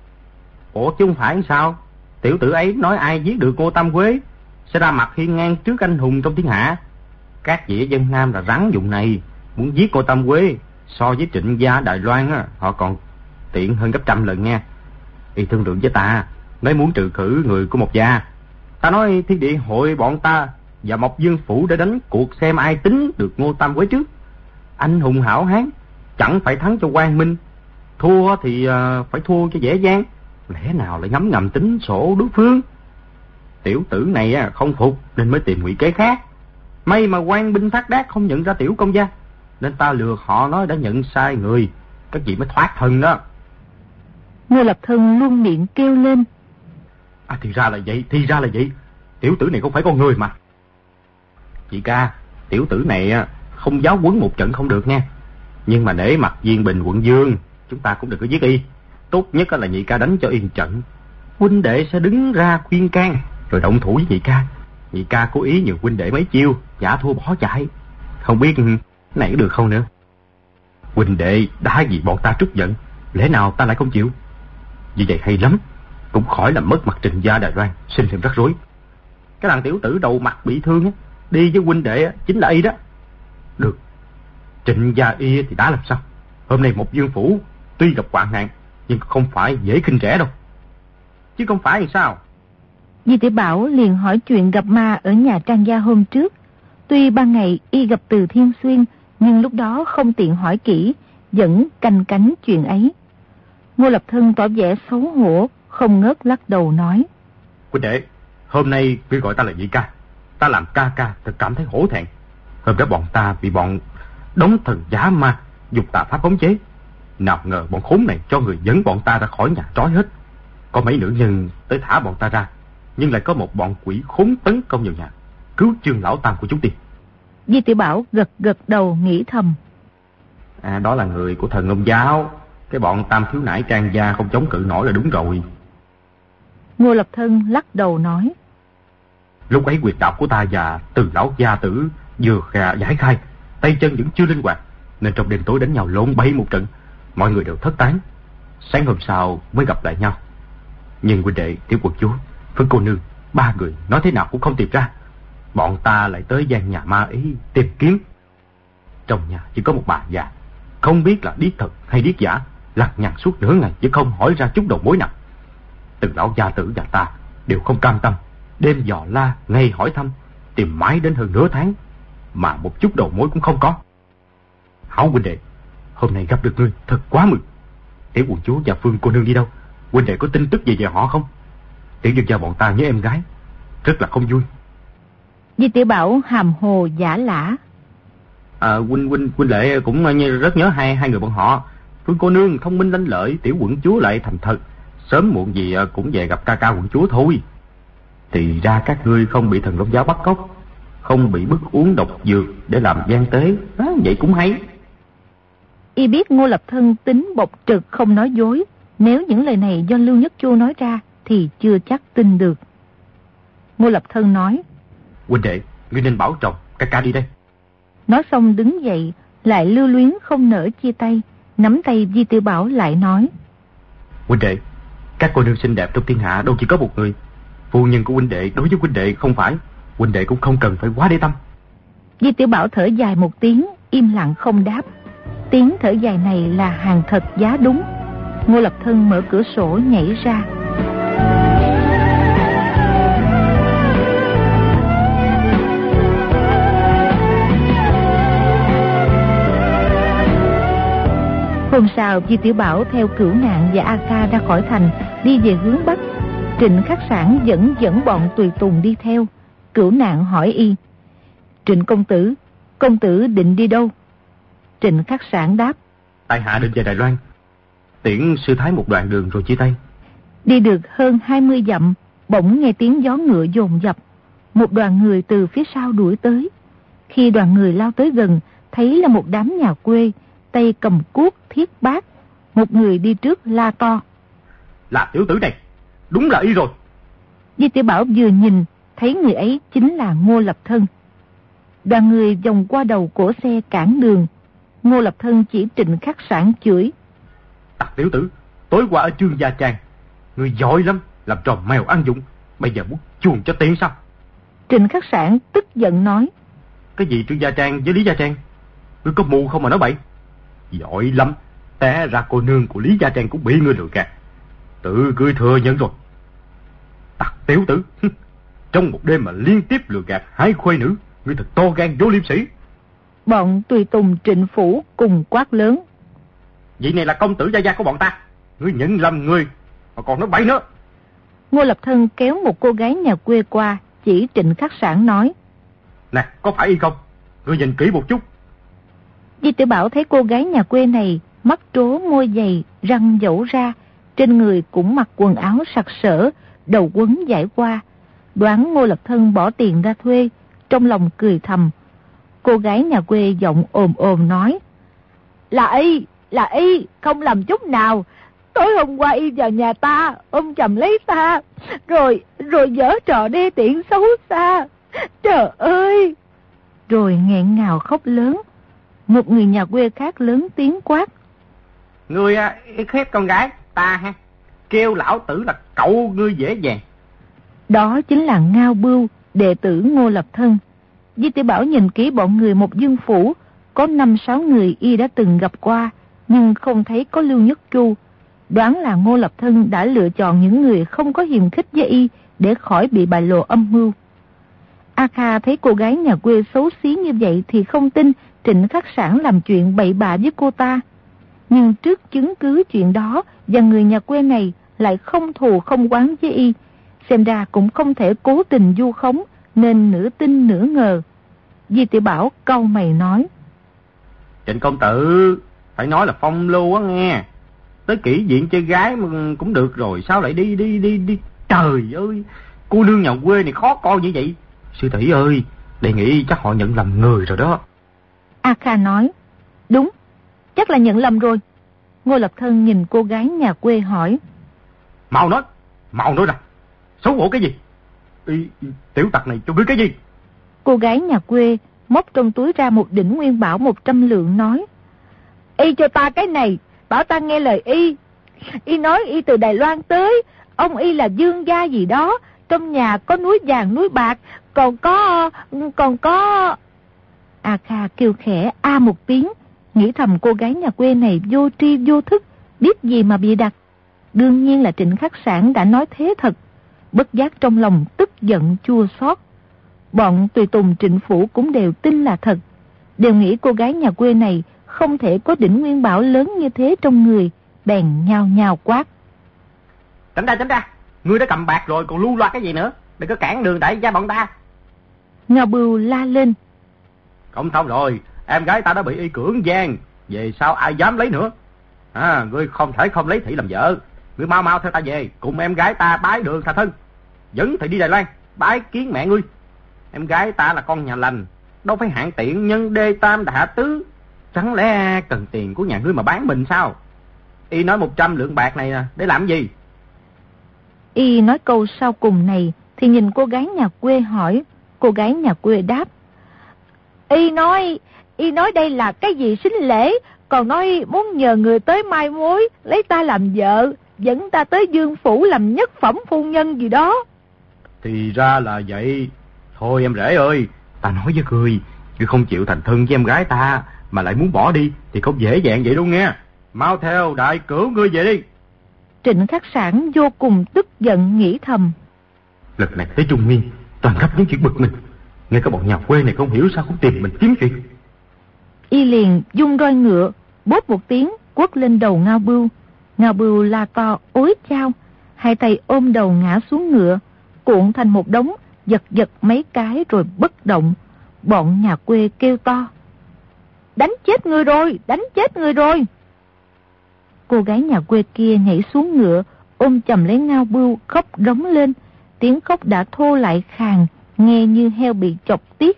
Ủa chứ không phải sao? Tiểu tử ấy nói ai giết được Ngô Tam Quế sẽ ra mặt hiên ngang trước anh hùng trong thiên hạ. Các vị ở dân Nam là rắn dụng này, muốn giết Ngô Tam Quế so với Trịnh gia Đài Loan á, họ còn tiện hơn gấp trăm lần nha. Y thương lượng với ta, nói muốn trừ khử người của Mộc gia. Ta nói thiên địa hội bọn ta và Mộc Dương phủ để đánh cuộc xem ai tính được Ngô Tam Quế trước. Anh hùng hảo hán chẳng phải thắng cho Quang Minh, thua thì uh, phải thua cho dễ dàng. Lẽ nào lại ngấm ngầm tính sổ đối phương? Tiểu tử này uh, không phục nên mới tìm ngụy kế khác. May mà quan binh Thác Đác không nhận ra tiểu công gia, nên ta lừa họ nói đã nhận sai người, các vị mới thoát thân đó. Ngô Lập Thân luôn miệng kêu lên: À thì ra là vậy, thì ra là vậy. Tiểu tử này không phải con người mà. Chị ca, tiểu tử này không giáo huấn một trận không được nha. Nhưng mà để mặt Viên Bình quận vương, chúng ta cũng đừng có giết y. Tốt nhất là nhị ca đánh cho yên trận. Huynh đệ sẽ đứng ra khuyên can, rồi động thủ với nhị ca. Nhị ca cố ý nhường huynh đệ mấy chiêu, giả thua bỏ chạy. Không biết này có được không nữa. Huynh đệ đã vì bọn ta trút giận, lẽ nào ta lại không chịu? Như vậy hay lắm, cũng khỏi làm mất mặt Trịnh gia Đài Loan, sinh thêm rắc rối. Cái thằng tiểu tử đầu mặt bị thương á, đi với huynh đệ á, chính là y đó. Được, Trịnh gia y thì đã làm sao? Hôm nay một vương phủ tuy gặp hoạn nạn, nhưng không phải dễ khinh rẻ đâu. Chứ không phải thì sao? Di Tiểu Bảo liền hỏi chuyện gặp ma ở nhà Trang gia hôm trước. Tuy ban ngày y gặp Từ Thiên Xuyên, nhưng lúc đó không tiện hỏi kỹ, vẫn canh cánh chuyện ấy. Ngô Lập Thân tỏ vẻ xấu hổ, không ngớt lắc đầu nói: Huynh đệ, hôm nay ngươi gọi ta là nhị ca, ta làm ca ca thật cảm thấy hổ thẹn. Hôm đó bọn ta bị bọn đống thần giả ma dùng tà pháp khống chế, nào ngờ bọn khốn này cho người dẫn bọn ta ra khỏi nhà trói hết. Có mấy nữ nhân tới thả bọn ta ra, nhưng lại có một bọn quỷ khốn tấn công vào nhà, cứu Trương lão tam của chúng tiên. Di Tiểu Bảo gật gật đầu nghĩ thầm: À, đó là người của thần Ông giáo. Cái bọn tam thiếu nãi Trang gia không chống cự nổi là đúng rồi. Ngô Lập Thân lắc đầu nói: Lúc ấy quyệt đạo của ta và Từ lão gia tử vừa khà giải khai, tay chân vẫn chưa linh hoạt, nên trong đêm tối đánh nhau lộn bậy một trận, mọi người đều thất tán. Sáng hôm sau mới gặp lại nhau. Nhưng huynh đệ, tiểu quận chúa, Phân cô nương, ba người nói thế nào cũng không tìm ra. Bọn ta lại tới gian nhà ma ấy tìm kiếm. Trong nhà chỉ có một bà già, không biết là điếc thật hay điếc giả, lằng nhằng suốt nửa ngày chứ không hỏi ra chút đầu mối nào. Từ lão gia tử và ta đều không cam tâm, đêm dò la, ngày hỏi thăm, tìm mãi đến hơn nửa tháng mà một chút đầu mối cũng không có. Hảo huynh đệ, hôm nay gặp được ngươi thật quá mừng. Tiểu quận chúa và Phương cô nương đi đâu? Huynh đệ có tin tức gì về họ không? Tiểu dân gia bọn ta nhớ em gái, rất là không vui. Di Tiểu Bảo hàm hồ giả lả: À, huynh huynh huynh lệ cũng rất nhớ hai hai người bọn họ. Phương cô nương thông minh lanh lợi, tiểu quận chúa lại thành thật, sớm muộn gì cũng về gặp ca ca quận chúa thôi. Thì ra các ngươi không bị thần Long giáo bắt cóc, không bị bức uống độc dược để làm gian tế, à, vậy cũng hay. Y biết Ngô Lập Thân tính bộc trực không nói dối, nếu những lời này do Lưu Nhất Chu nói ra thì chưa chắc tin được. Ngô Lập Thân nói: Huynh đệ, ngươi nên bảo trọng, ca ca đi đây. Nói xong đứng dậy, lại lưu luyến không nỡ chia tay, nắm tay Di Tiểu Bảo lại nói: Huynh đệ, các cô nương xinh đẹp trong thiên hạ đâu chỉ có một người. Phu nhân của huynh đệ đối với huynh đệ không phải, huynh đệ cũng không cần phải quá để tâm. Di Tiểu Bảo thở dài một tiếng, im lặng không đáp. Tiếng thở dài này là hàng thật giá đúng. Ngô Lập Thân mở cửa sổ nhảy ra. Hôm sau, Di Tiểu Bảo theo Cửu Nạn và A Kha ra khỏi thành, đi về hướng Bắc. Trịnh Khắc Sảng vẫn dẫn bọn tùy tùng đi theo. Cửu Nạn hỏi y: Trịnh công tử, công tử định đi đâu? Trịnh Khắc Sảng đáp: tại hạ định về Đài Loan, tiễn sư thái một đoạn đường rồi chia tay. Đi được hơn hai mươi dặm, bỗng nghe tiếng gió ngựa dồn dập. Một đoàn người từ phía sau đuổi tới. Khi đoàn người lao tới gần, thấy là một đám nhà quê, tay cầm cuốc thiết bát. Một người đi trước la to: là tiểu tử này, đúng là y rồi. Di Tiểu Bảo vừa nhìn, thấy người ấy chính là Ngô Lập Thân. Đoàn người vòng qua đầu cổ xe cản đường. Ngô Lập Thân chỉ Trịnh Khắc Sảng chửi: Tặc tiểu tử, tối qua ở Trương Gia Trang, người giỏi lắm, làm trò mèo ăn dụng, bây giờ muốn chuồn cho tiền sao? Trịnh Khắc Sảng tức giận nói: Cái gì Trương Gia Trang với Lý Gia Trang? Ngươi có mù không mà nói bậy? Giỏi lắm, té ra cô nương của Lý Gia Trang cũng bị ngươi lừa gạt, tự ngươi thừa nhận rồi. Tặc tiểu tử, trong một đêm mà liên tiếp lừa gạt hai khuê nữ, ngươi thật to gan vô liêm sỉ. Bọn tùy tùng Trịnh phủ cùng quát lớn: Vị này là công tử gia gia của bọn ta, ngươi nhận lầm người mà còn nói bậy nữa. Ngô Lập Thân kéo một cô gái nhà quê qua, chỉ Trịnh Khắc Sảng nói: Nè, có phải y không? Ngươi nhìn kỹ một chút. Di Tiểu Bảo thấy cô gái nhà quê này mắt trố môi dày, răng dẫu ra, trên người cũng mặc quần áo sặc sỡ, đầu quấn dải qua, đoán Ngô Lập Thân bỏ tiền ra thuê, trong lòng cười thầm. Cô gái nhà quê giọng ồm ồm nói: Là y, là y, không lầm chút nào. Tối hôm qua y vào nhà ta, ôm chầm lấy ta, rồi, rồi giở trò đê tiện xấu xa. Trời ơi! Rồi nghẹn ngào khóc lớn. Một người nhà quê khác lớn tiếng quát: Ngươi à, khép con gái ta ha, kêu lão tử là cậu ngươi dễ dàng. Đó chính là Ngao Bưu, đệ tử Ngô Lập Thân. Di Tiểu Bảo nhìn kỹ bọn người một dương phủ, có năm sáu người y đã từng gặp qua, nhưng không thấy có Lưu Nhất Chu. Đoán là Ngô Lập Thân đã lựa chọn những người không có hiềm khích với y để khỏi bị bại lộ âm mưu. A Kha thấy cô gái nhà quê xấu xí như vậy thì không tin Trịnh Khắc Sảng làm chuyện bậy bạ với cô ta. Nhưng trước chứng cứ chuyện đó và người nhà quê này lại không thù không oán với y, xem ra cũng không thể cố tình vu khống, nên nửa tin nửa ngờ. Di Tiểu Bảo cau mày nói: Trịnh công tử, phải nói là phong lưu á nghe. Tới kỹ viện chơi gái mà cũng được rồi, sao lại đi đi đi đi? Trời ơi, cô nương nhà quê này khó coi như vậy. Sư tỷ ơi, đề nghị chắc họ nhận lầm người rồi đó. A Kha nói: Đúng, chắc là nhận lầm rồi. Ngô Lập Thân nhìn cô gái nhà quê hỏi: Mau nói, mau nói ra, xấu hổ cái gì? Ý, tiểu tặc này cho ngươi cái gì? Cô gái nhà quê móc trong túi ra một đỉnh nguyên bảo một trăm lượng nói: Y cho ta cái này, bảo ta nghe lời y. Y nói y từ Đài Loan tới, ông y là dương gia gì đó, trong nhà có núi vàng núi bạc, còn có, còn có... A Kha kêu khẽ a một tiếng, nghĩ thầm cô gái nhà quê này vô tri vô thức, biết gì mà bị đặt. Đương nhiên là Trịnh Khắc Sảng đã nói thế thật. Bất giác trong lòng tức giận chua xót. Bọn tùy tùng Trịnh phủ cũng đều tin là thật, đều nghĩ cô gái nhà quê này không thể có đỉnh nguyên bảo lớn như thế trong người, bèn nhao nhao quát: Tránh ra, tránh ra, ngươi đã cầm bạc rồi còn lưu loa cái gì nữa, đừng có cản đường đại gia bọn ta. Ngao Bưu la lên: Không xong rồi, em gái ta đã bị y cưỡng gian, về sau ai dám lấy nữa. À, ngươi không thể không lấy thị làm vợ. Ngươi mau mau theo ta về, cùng em gái ta bái đường thành thân, dẫn thị đi Đài Loan bái kiến mẹ ngươi. Em gái ta là con nhà lành, đâu phải hạng tiện nhân đê tam đả tứ. Chẳng lẽ cần tiền của nhà ngươi mà bán mình sao? Y nói một trăm lượng bạc này nè, để làm gì? Y nói câu sau cùng này thì nhìn cô gái nhà quê hỏi. Cô gái nhà quê đáp: Y nói, y nói đây là cái gì sính lễ, còn nói muốn nhờ người tới mai mối lấy ta làm vợ, dẫn ta tới Dương phủ làm nhất phẩm phu nhân gì đó. Thì ra là vậy. Thôi em rể ơi, ta nói với ngươi, ngươi không chịu thành thân với em gái ta mà lại muốn bỏ đi thì không dễ dàng vậy đâu nghe. Mau theo đại cửu ngươi về đi. Trịnh Khắc Sảng vô cùng tức giận nghĩ thầm: Lần này tới Trung Nguyên toàn gặp những chuyện bực mình, ngay cả bọn nhà quê này không hiểu sao cũng tìm mình kiếm chuyện. Y liền dung roi ngựa, bốp một tiếng quất lên đầu Ngao Bưu. Ngao Bưu la to ối chao, hai tay ôm đầu ngã xuống ngựa, cuộn thành một đống, giật giật mấy cái rồi bất động. Bọn nhà quê kêu to: đánh chết người rồi, đánh chết người rồi. Cô gái nhà quê kia nhảy xuống ngựa, ôm chầm lấy Ngao Bưu khóc rống lên. Tiếng khóc đã thô lại khàn, nghe như heo bị chọc tiết.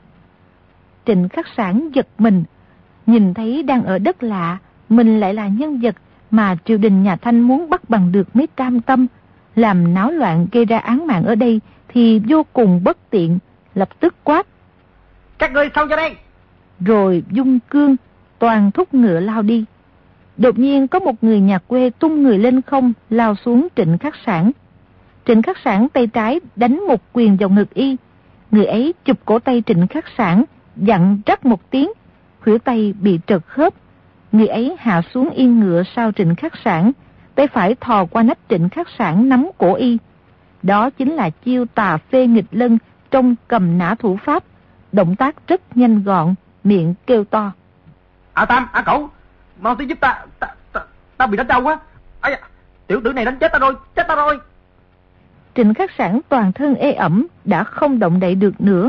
Trịnh Khắc Sản giật mình, nhìn thấy đang ở đất lạ, mình lại là nhân vật mà triều đình nhà Thanh muốn bắt bằng được mới cam tâm. Làm náo loạn gây ra án mạng ở đây thì vô cùng bất tiện, lập tức quát: các ngươi xong cho đây! Rồi dung cương, toàn thúc ngựa lao đi. Đột nhiên có một người nhà quê tung người lên không, lao xuống Trịnh Khắc Sản. Trịnh Khắc Sản tay trái đánh một quyền vào ngực y. Người ấy chụp cổ tay Trịnh Khắc Sản, dặn rắc một tiếng, khuỷu tay bị trật khớp. Người ấy hạ xuống yên ngựa sau Trịnh Khắc Sản, tay phải thò qua nách Trịnh Khắc Sản nắm cổ y. Đó chính là chiêu tà phê nghịch lân trong cầm nã thủ pháp. Động tác rất nhanh gọn, miệng kêu to: À Tam, à cậu, mau tới giúp ta, ta, ta, ta bị đánh đau quá. Ây da, tiểu tử này đánh chết ta rồi, chết ta rồi. Trịnh Khắc Sản toàn thân ê ẩm, đã không động đậy được nữa.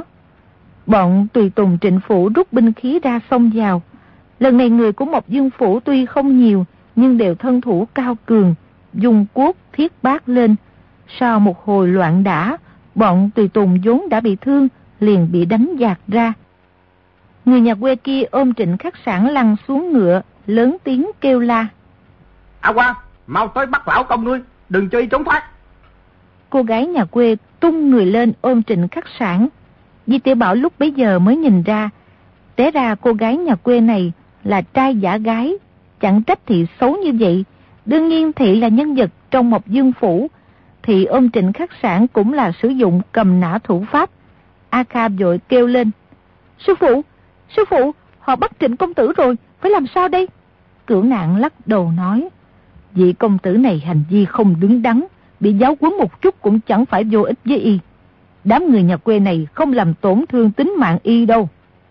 Bọn tùy tùng Trịnh phủ rút binh khí ra xông vào. Lần này người của Mộc Dương phủ tuy không nhiều, nhưng đều thân thủ cao cường, dùng cuốc thiết bát lên. Sau một hồi loạn đả, bọn tùy tùng vốn đã bị thương, liền bị đánh dạt ra. Người nhà quê kia ôm Trịnh Khắc Sản lăn xuống ngựa, lớn tiếng kêu la: À Hoa, mau tới bắt lão công ngươi, đừng cho y trốn thoát. Cô gái nhà quê tung người lên ôm Trịnh Khắc Sản. Di Tiểu Bảo lúc bấy giờ mới nhìn ra, té ra cô gái nhà quê này là trai giả gái, chẳng trách thị xấu như vậy. Đương nhiên thị là nhân vật trong Mộc Dương phủ, thị ôm Trịnh Khắc Sản cũng là sử dụng cầm nã thủ pháp. A Kha vội kêu lên: Sư phụ, sư phụ, họ bắt Trịnh công tử rồi, phải làm sao đây? Cửu Nạn lắc đầu nói: vị công tử này hành vi không đứng đắn, bị giáo huấn một chút cũng chẳng phải vô ích với y. Đám người nhà quê này không làm tổn thương tính mạng y đâu.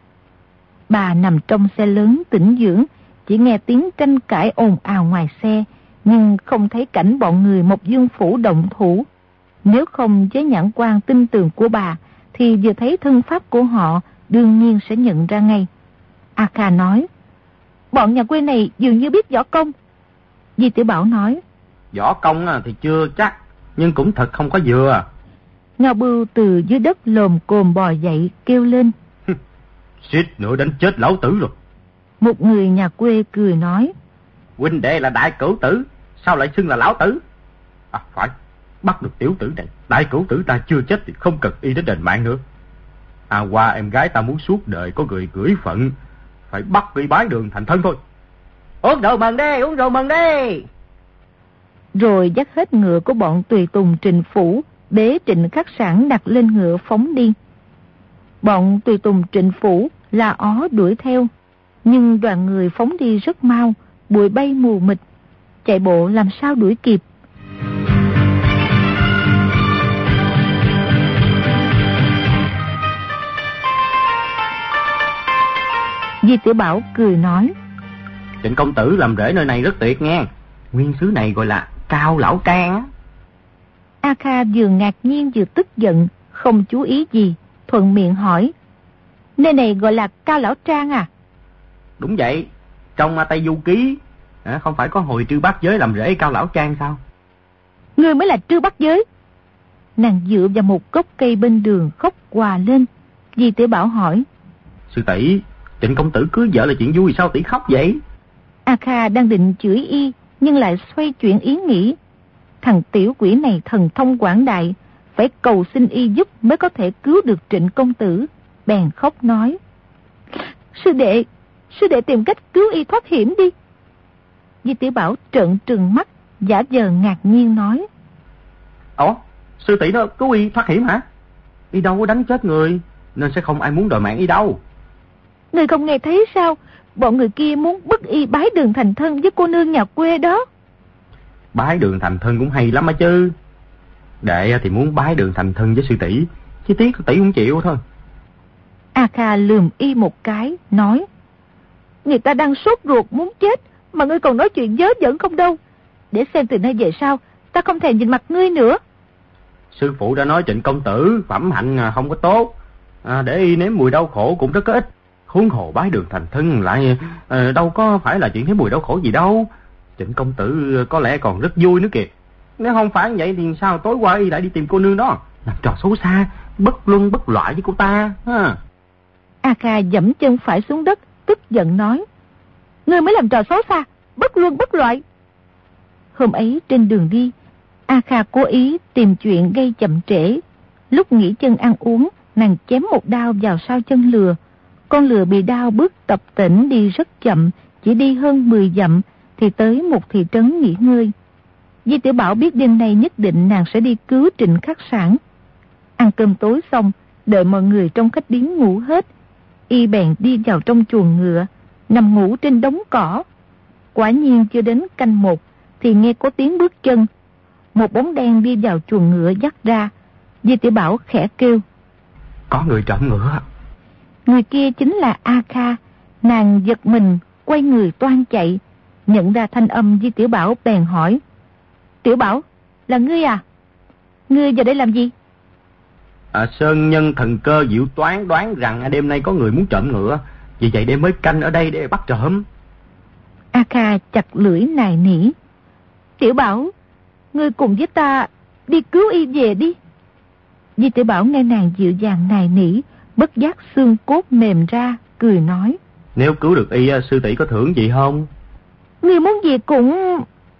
Bà nằm trong xe lớn tĩnh dưỡng, chỉ nghe tiếng tranh cãi ồn ào ngoài xe, nhưng không thấy cảnh bọn người Mộc Dương phủ động thủ. Nếu không với nhãn quan tin tường của bà, thì vừa thấy thân pháp của họ đương nhiên sẽ nhận ra ngay. A Kha nói: bọn nhà quê này dường như biết võ công. Di Tiểu Bảo nói: võ công thì chưa chắc, nhưng cũng thật không có vừa. Ngao Bưu từ dưới đất lồm cồm bò dậy kêu lên: suýt nữa đánh chết lão tử rồi. Một người nhà quê cười nói: huynh đệ là đại cửu tử, sao lại xưng là lão tử? À phải, bắt được tiểu tử này, đại cửu tử ta chưa chết thì không cần y đến đền mạng nữa. À Hoa em gái ta muốn suốt đời có người gửi phận, phải bắt đi bái đường thành thân thôi. Uống rượu mừng đi, uống rượu mừng đi. Rồi dắt hết ngựa của bọn tùy tùng Trịnh phủ, bế Trịnh Khắc Sản đặt lên ngựa phóng đi. Bọn tùy tùng Trịnh phủ la ó đuổi theo, nhưng đoàn người phóng đi rất mau, bụi bay mù mịt, chạy bộ làm sao đuổi kịp. Di Tiểu Bảo cười nói: Trịnh công tử làm rễ nơi này rất tuyệt nghe, nguyên xứ này gọi là Cao Lão Trang á. A Kha vừa ngạc nhiên vừa tức giận, không chú ý gì, thuận miệng hỏi: nơi này gọi là Cao Lão Trang à? Đúng vậy, trong Tây Du Ký à, không phải có hồi Trư Bát Giới làm rễ Cao Lão Trang sao? Ngươi mới là Trư Bát Giới. Nàng dựa vào một gốc cây bên đường khóc òa lên. Di Tiểu Bảo hỏi: sư tỷ, Trịnh công tử cưới vợ là chuyện vui, sao tỷ khóc vậy? A Kha đang định chửi y, nhưng lại xoay chuyển ý nghĩ. Thằng tiểu quỷ này thần thông quảng đại, phải cầu xin y giúp mới có thể cứu được Trịnh công tử. Bèn khóc nói: sư đệ, sư đệ tìm cách cứu y thoát hiểm đi. Di Tiểu Bảo trợn trừng mắt, giả vờ ngạc nhiên nói: ủa, sư tỷ nó cứu y thoát hiểm hả? Y đâu có đánh chết người, nên sẽ không ai muốn đòi mạng y đâu. Người không nghe thấy sao? Bọn người kia muốn bức y bái đường thành thân với cô nương nhà quê đó. Bái đường thành thân cũng hay lắm á chứ. Đệ thì muốn bái đường thành thân với sư tỷ, chứ tiếc tỷ không chịu thôi. A Kha lườm y một cái, nói: người ta đang sốt ruột muốn chết, mà ngươi còn nói chuyện dớ dẫn không đâu. Để xem từ nay về sau, ta không thèm nhìn mặt ngươi nữa. Sư phụ đã nói Trịnh công tử phẩm hạnh không có tốt, à, để y nếm mùi đau khổ cũng rất có ích. Huống hồ bái đường thành thân lại à, đâu có phải là chuyện thấy mùi đau khổ gì đâu. Trịnh công tử có lẽ còn rất vui nữa kìa. Nếu không phải vậy thì sao tối qua y lại đi tìm cô nương đó, làm trò xấu xa, bất luân bất loại với cô ta ha. A Kha giẫm chân phải xuống đất, tức giận nói: ngươi mới làm trò xấu xa, bất luân bất loại. Hôm ấy trên đường đi, A Kha cố ý tìm chuyện gây chậm trễ. Lúc nghỉ chân ăn uống, nàng chém một đao vào sau chân lừa. Con lừa bị đao bước tập tễnh đi rất chậm, chỉ đi hơn mười dặm thì tới một thị trấn nghỉ ngơi. Di Tiểu Bảo biết đêm nay nhất định nàng sẽ đi cứu Trịnh Khắc Sản. Ăn cơm tối xong, đợi mọi người trong khách điếm ngủ hết, y bèn đi vào trong chuồng ngựa, nằm ngủ trên đống cỏ. Quả nhiên chưa đến canh một thì nghe có tiếng bước chân. Một bóng đen đi vào chuồng ngựa dắt ra. Di Tiểu Bảo khẽ kêu: có người trộm ngựa. Người kia chính là A Kha. Nàng giật mình quay người toan chạy. Nhận ra thanh âm Di Tiểu Bảo bèn hỏi: Tiểu Bảo, là ngươi à? Ngươi vào đây làm gì? À, Sơn nhân thần cơ diệu toán đoán rằng đêm nay có người muốn trộm ngựa, vì vậy để mới canh ở đây để bắt trộm. A Kha chặt lưỡi nài nỉ: Tiểu Bảo, ngươi cùng với ta đi cứu y về đi. Di Tiểu Bảo nghe nàng dịu dàng nài nỉ, bất giác xương cốt mềm ra, cười nói: nếu cứu được y, sư tỷ có thưởng gì không? Ngươi muốn gì cũng...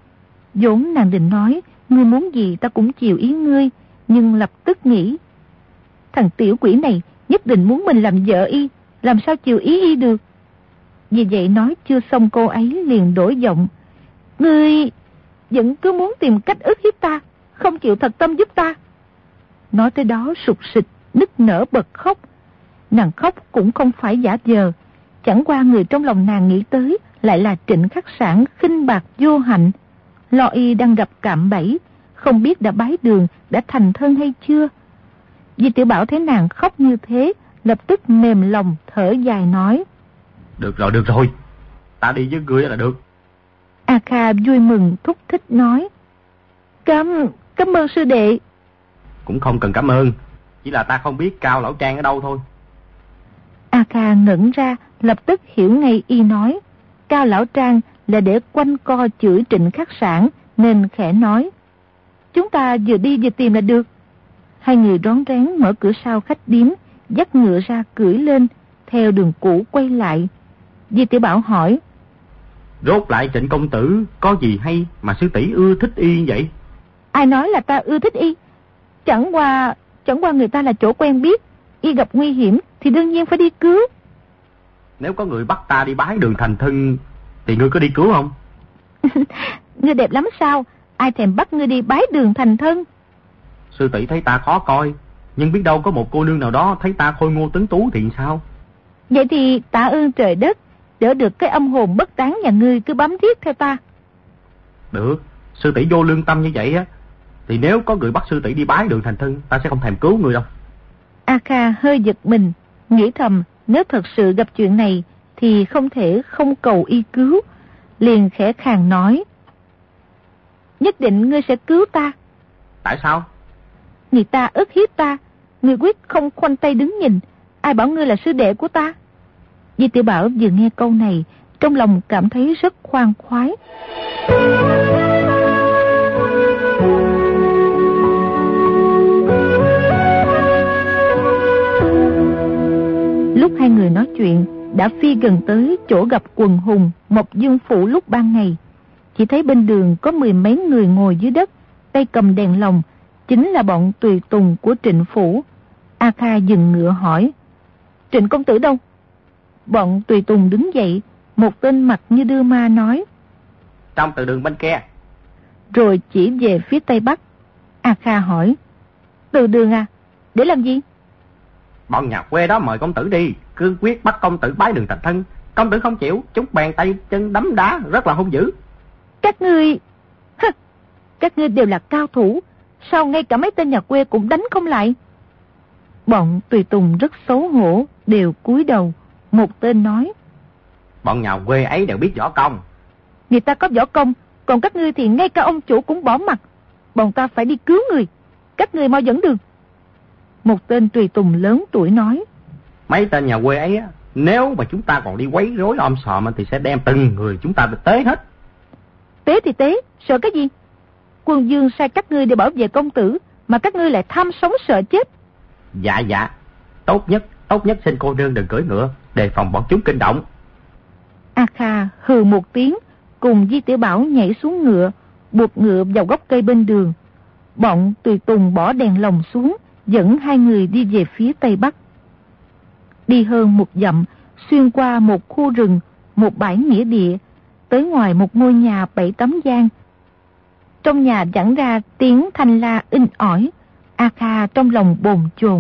vốn nàng định nói ngươi muốn gì ta cũng chiều ý ngươi, nhưng lập tức nghĩ thằng tiểu quỷ này nhất định muốn mình làm vợ y, làm sao chiều ý y được. Vì vậy nói chưa xong cô ấy liền đổi giọng: ngươi vẫn cứ muốn tìm cách ức hiếp ta, không chịu thật tâm giúp ta. Nói tới đó sụt sịt nức nở bật khóc. Nàng khóc cũng không phải giả vờ, chẳng qua người trong lòng nàng nghĩ tới lại là Trịnh Khắc Sản khinh bạc vô hạnh. Lo y đang gặp cạm bẫy, không biết đã bái đường, đã thành thân hay chưa. Di Tiểu Bảo thấy nàng khóc như thế, lập tức mềm lòng thở dài nói: được rồi, được rồi, ta đi với ngươi là được. A Kha vui mừng thúc thích nói: Cảm, cảm ơn sư đệ. Cũng không cần cảm ơn, chỉ là ta không biết Cao lão Trang ở đâu thôi. A Kha ngẩn ra, lập tức hiểu ngay y nói Cao lão Trang là để quanh co chửi Trịnh Khắc Sản, nên khẽ nói: chúng ta vừa đi vừa tìm là được. Hai người rón rén mở cửa sau khách điếm, dắt ngựa ra cưỡi lên, theo đường cũ quay lại. Di Tiểu Bảo hỏi: rốt lại Trịnh công tử có gì hay mà sư tỷ ưa thích y vậy? Ai nói là ta ưa thích y? Chẳng qua, chẳng qua người ta là chỗ quen biết, y gặp nguy hiểm thì đương nhiên phải đi cứu. Nếu có người bắt ta đi bái đường thành thân thì ngươi có đi cứu không? Ngươi đẹp lắm sao? Ai thèm bắt ngươi đi bái đường thành thân? Sư tỷ thấy ta khó coi, nhưng biết đâu có một cô nương nào đó thấy ta khôi ngô tuấn tú thì sao? Vậy thì tạ ơn trời đất, đỡ được cái âm hồn bất tán nhà ngươi cứ bám riết theo ta. Được, sư tỷ vô lương tâm như vậy á, thì nếu có người bắt sư tỷ đi bái đường thành thân, ta sẽ không thèm cứu người đâu. A Kha hơi giật mình, nghĩ thầm nếu thật sự gặp chuyện này thì không thể không cầu y cứu, liền khẽ khàng nói: nhất định ngươi sẽ cứu ta. Tại sao? Người ta ức hiếp ta, ngươi quyết không khoanh tay đứng nhìn, ai bảo ngươi là sư đệ của ta. Di Tiểu Bảo vừa nghe câu này, trong lòng cảm thấy rất khoan khoái. Lúc hai người nói chuyện, đã phi gần tới chỗ gặp quần hùng Mộc Dương Phủ lúc ban ngày. Chỉ thấy bên đường có mười mấy người ngồi dưới đất, tay cầm đèn lồng, chính là bọn tùy tùng của Trịnh Phủ. A Kha dừng ngựa hỏi: Trịnh công tử đâu? Bọn tùy tùng đứng dậy, một tên mặt như đưa ma nói: trong từ đường bên kia. Rồi chỉ về phía tây bắc. A Kha hỏi: từ đường à? Để làm gì? Bọn nhà quê đó mời công tử đi, cương quyết bắt công tử bái đường thành thân. Công tử không chịu, chúng bèn tay chân đấm đá, rất là hung dữ. Các ngươi... Hừ, các ngươi đều là cao thủ, sao ngay cả mấy tên nhà quê cũng đánh không lại? Bọn tùy tùng rất xấu hổ, đều cúi đầu. Một tên nói: bọn nhà quê ấy đều biết võ công, Người ta có võ công, còn các ngươi thì ngay cả ông chủ cũng bỏ mặt. Bọn ta phải đi cứu người. Các ngươi mau dẫn đường. Một tên tùy tùng lớn tuổi nói. Mấy tên nhà quê ấy, nếu mà chúng ta còn đi quấy rối om sòm thì sẽ đem từng người chúng ta tế hết. Tế thì tế, sợ cái gì? Quân vương sai các ngươi để bảo vệ công tử, mà các ngươi lại tham sống sợ chết. Dạ dạ, tốt nhất, tốt nhất xin cô nương đừng cưỡi ngựa, đề phòng bọn chúng kinh động. A Kha hừ một tiếng, cùng Di Tiểu Bảo nhảy xuống ngựa, buộc ngựa vào gốc cây bên đường. Bọn tùy tùng bỏ đèn lồng xuống, dẫn hai người đi về phía tây bắc. Đi hơn một dặm, xuyên qua một khu rừng, một bãi nghĩa địa, tới ngoài một ngôi nhà bảy tấm gian. Trong nhà vẳng ra tiếng thanh la in ỏi. A Kha trong lòng bồn chồn.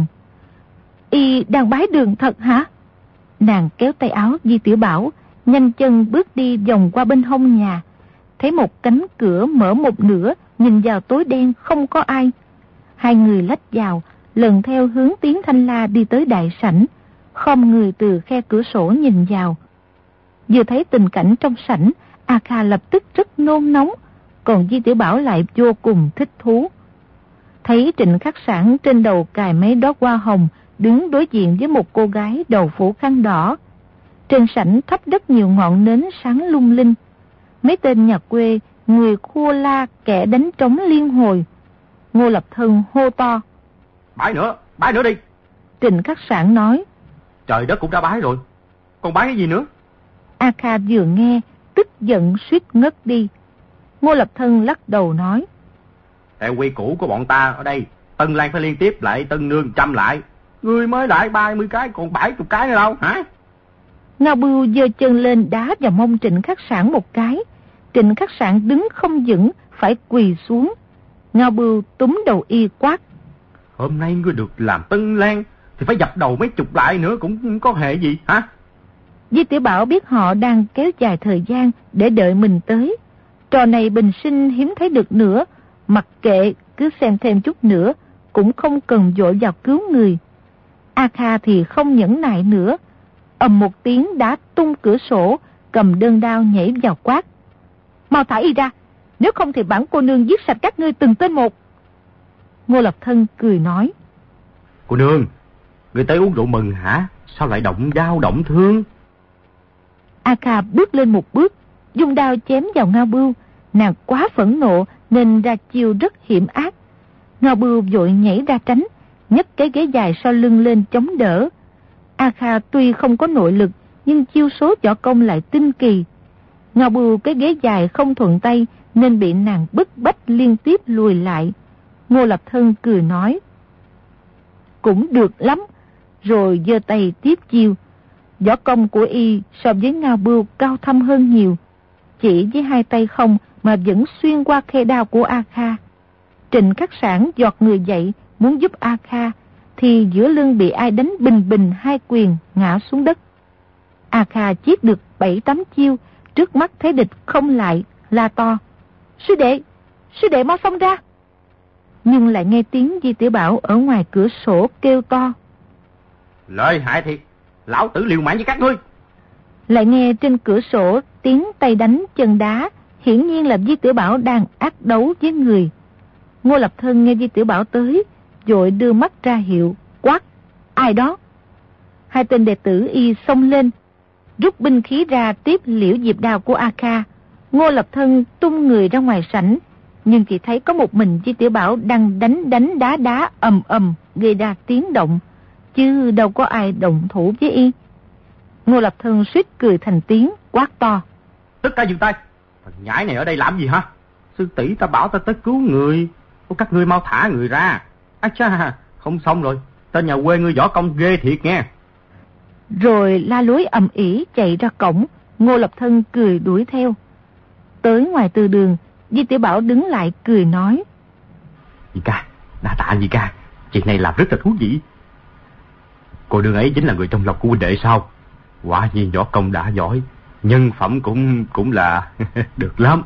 Y đang bái đường thật hả? Nàng kéo tay áo Di Tiểu Bảo, nhanh chân bước đi vòng qua bên hông nhà. Thấy một cánh cửa mở một nửa, nhìn vào tối đen không có ai. Hai người lách vào, lần theo hướng tiếng thanh la đi tới đại sảnh, khom người từ khe cửa sổ nhìn vào. Vừa thấy tình cảnh trong sảnh, A Kha lập tức rất nôn nóng, còn Di Tiểu Bảo lại vô cùng thích thú. Thấy Trịnh Khắc Sản trên đầu cài mấy đóa hoa hồng, đứng đối diện với một cô gái đầu phủ khăn đỏ. Trên sảnh thắp rất nhiều ngọn nến sáng lung linh. Mấy tên nhà quê, người khua la, kẻ đánh trống liên hồi. Ngô Lập Thân hô to. Bái nữa, bái nữa đi. Trịnh Khắc Sản nói. Trời đất cũng đã bái rồi, còn bái cái gì nữa? A Kha vừa nghe, tức giận suýt ngất đi. Ngô Lập Thân lắc đầu nói. Theo quy củ của bọn ta ở đây, Tân Lan phải liên tiếp lại Tân Nương trăm lại. Ngươi mới lại ba mươi cái, còn bảy mươi cái nữa đâu, hả? Ngao Bưu giơ chân lên đá vào mông Trịnh Khắc Sản một cái. Trịnh Khắc Sản đứng không vững, phải quỳ xuống. Ngao Bưu túm đầu y quát. Hôm nay ngươi được làm Tân Lan thì phải dập đầu mấy chục lại nữa cũng không có hệ gì, hả? Di Tiểu Bảo biết họ đang kéo dài thời gian để đợi mình tới. Trò này bình sinh hiếm thấy được nữa, mặc kệ, cứ xem thêm chút nữa, cũng không cần vội vào cứu người. A Kha thì không nhẫn nại nữa, ầm một tiếng đã tung cửa sổ, cầm đơn đao nhảy vào quát. Mau thả y ra, nếu không thì bản cô nương giết sạch các ngươi từng tên một. Ngô Lập Thân cười nói. Cô nương, người tới uống rượu mừng hả? Sao lại động đao động thương? A Kha bước lên một bước, dùng đao chém vào Ngao Bưu. Nàng quá phẫn nộ nên ra chiêu rất hiểm ác. Ngao Bưu vội nhảy ra tránh, nhấc cái ghế dài sau lưng lên chống đỡ. A Kha tuy không có nội lực, nhưng chiêu số võ công lại tinh kỳ. Ngao Bưu cái ghế dài không thuận tay nên bị nàng bức bách liên tiếp lùi lại. Ngô Lập Thân cười nói. Cũng được lắm. Rồi giơ tay tiếp chiêu. Võ công của y so với Ngao Bưu cao thâm hơn nhiều. Chỉ với hai tay không mà vẫn xuyên qua khe đao của A Kha. Trịnh Khắc Sản giọt người dậy muốn giúp A Kha, thì giữa lưng bị ai đánh bình bình hai quyền ngã xuống đất. A Kha chiết được bảy tám chiêu, trước mắt thấy địch không lại, la to. Sư đệ, sư đệ mau xông ra. Nhưng lại nghe tiếng Di Tiểu Bảo ở ngoài cửa sổ kêu to. Lợi hại thiệt, lão tử liều mạng với các ngươi. Lại nghe trên cửa sổ tiếng tay đánh chân đá, hiển nhiên là Di Tiểu Bảo đang ác đấu với người. Ngô Lập Thân nghe Di Tiểu Bảo tới, vội đưa mắt ra hiệu, quát. Ai đó? Hai tên đệ tử y xông lên, rút binh khí ra tiếp liễu diệp đao của A Kha. Ngô Lập Thân tung người ra ngoài sảnh, nhưng chỉ thấy có một mình Di Tiểu Bảo đang đánh đánh đá đá ầm ầm gây ra tiếng động, chứ đâu có ai động thủ với y. Ngô Lập Thân suýt cười thành tiếng, quát to. Tất cả dừng tay, thằng nhãi này ở đây làm gì hả? Sư tỷ ta bảo ta tới cứu người, ô các ngươi mau thả người ra. Á cha, không xong rồi, tên nhà quê ngươi võ công ghê thiệt nghe. Rồi la lối ầm ĩ chạy ra cổng. Ngô Lập Thân cười đuổi theo. Tới ngoài từ đường, Di Tiểu Bảo đứng lại cười nói. Dì ca, đa tạ dì ca, chuyện này làm rất là thú vị. Cô đương ấy chính là người trong lòng của huynh đệ sao? Quả nhiên võ công đã giỏi, nhân phẩm cũng cũng là được lắm.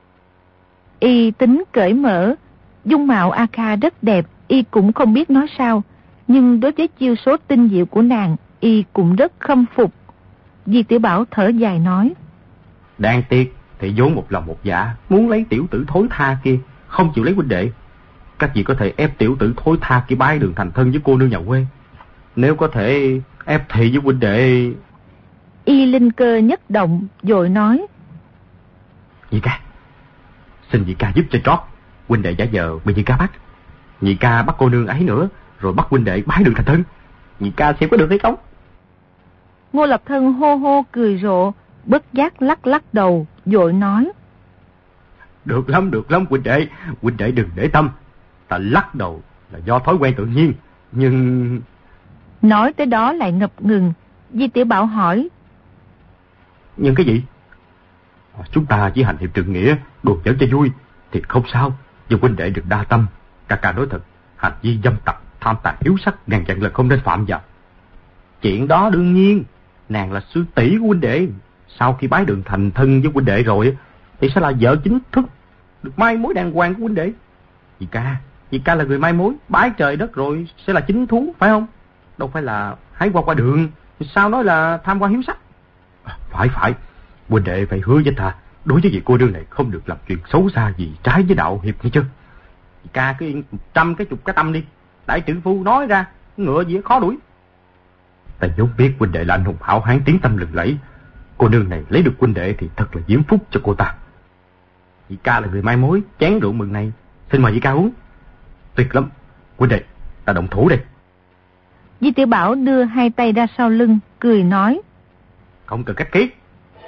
Y tính cởi mở, dung mạo A Kha rất đẹp, y cũng không biết nói sao, nhưng đối với chiêu số tinh diệu của nàng, y cũng rất khâm phục. Di Tiểu Bảo thở dài nói. Đáng tiếc, Thì vốn một lòng một dạ muốn lấy tiểu tử thối tha kia, không chịu lấy huynh đệ. Các vị có thể ép tiểu tử thối tha kia bái đường thành thân với cô nương nhà quê. Nếu có thể ép thị với huynh đệ. Y Linh Cơ nhất động, vội nói: Nhị ca, xin nhị ca giúp cho trót. Huynh đệ giả vờ bị nhị ca bắt. Nhị ca bắt cô nương ấy nữa, rồi bắt huynh đệ bái đường thành thân. Nhị ca xem có được hay không? Ngô Lập Thân hô hô cười rộ, bất giác lắc lắc đầu, vội nói: Được lắm, được lắm huynh đệ. Huynh đệ đừng để tâm. Ta lắc đầu là do thói quen tự nhiên. Nhưng... Nói tới đó lại ngập ngừng. Di Tiểu Bảo hỏi: Nhưng cái gì? Chúng ta chỉ hành hiệp trượng nghĩa, đùa giỡn cho vui thì không sao. Nhưng huynh đệ đừng đa tâm. Ca ca nói thật, hành vi dâm tặc, tham tài hiếu sắc, ngàn vạn lần không nên phạm vào. Chuyện đó đương nhiên, nàng là sư tỷ của huynh đệ. Sau khi bái đường thành thân với huynh đệ rồi thì sẽ là vợ chính thức, được mai mối đàng hoàng của huynh đệ. Dì ca, dì ca là người mai mối, bái trời đất rồi sẽ là chính thú, phải không? Đâu phải là hái qua qua đường, sao nói là tham quan hiếu sắc. À, phải phải, huynh đệ phải hứa với ta, đối với vị cô nương này không được làm chuyện xấu xa gì trái với đạo hiệp nghe chưa? Dì ca cứ yên trăm cái chục cái tâm đi, đại trưởng phu nói ra, ngựa gì khó đuổi. Ta vốn biết huynh đệ là anh hùng hảo hán tiếng tâm lừng lẫy. Cô nương này lấy được huynh đệ thì thật là diễm phúc cho cô ta. Dì ca là người mai mối, chén rượu mừng này xin mời dì ca uống. Tuyệt lắm, huynh đệ, ta động thủ đây. Di Tiểu Bảo đưa hai tay ra sau lưng, cười nói: Không cần khách khí.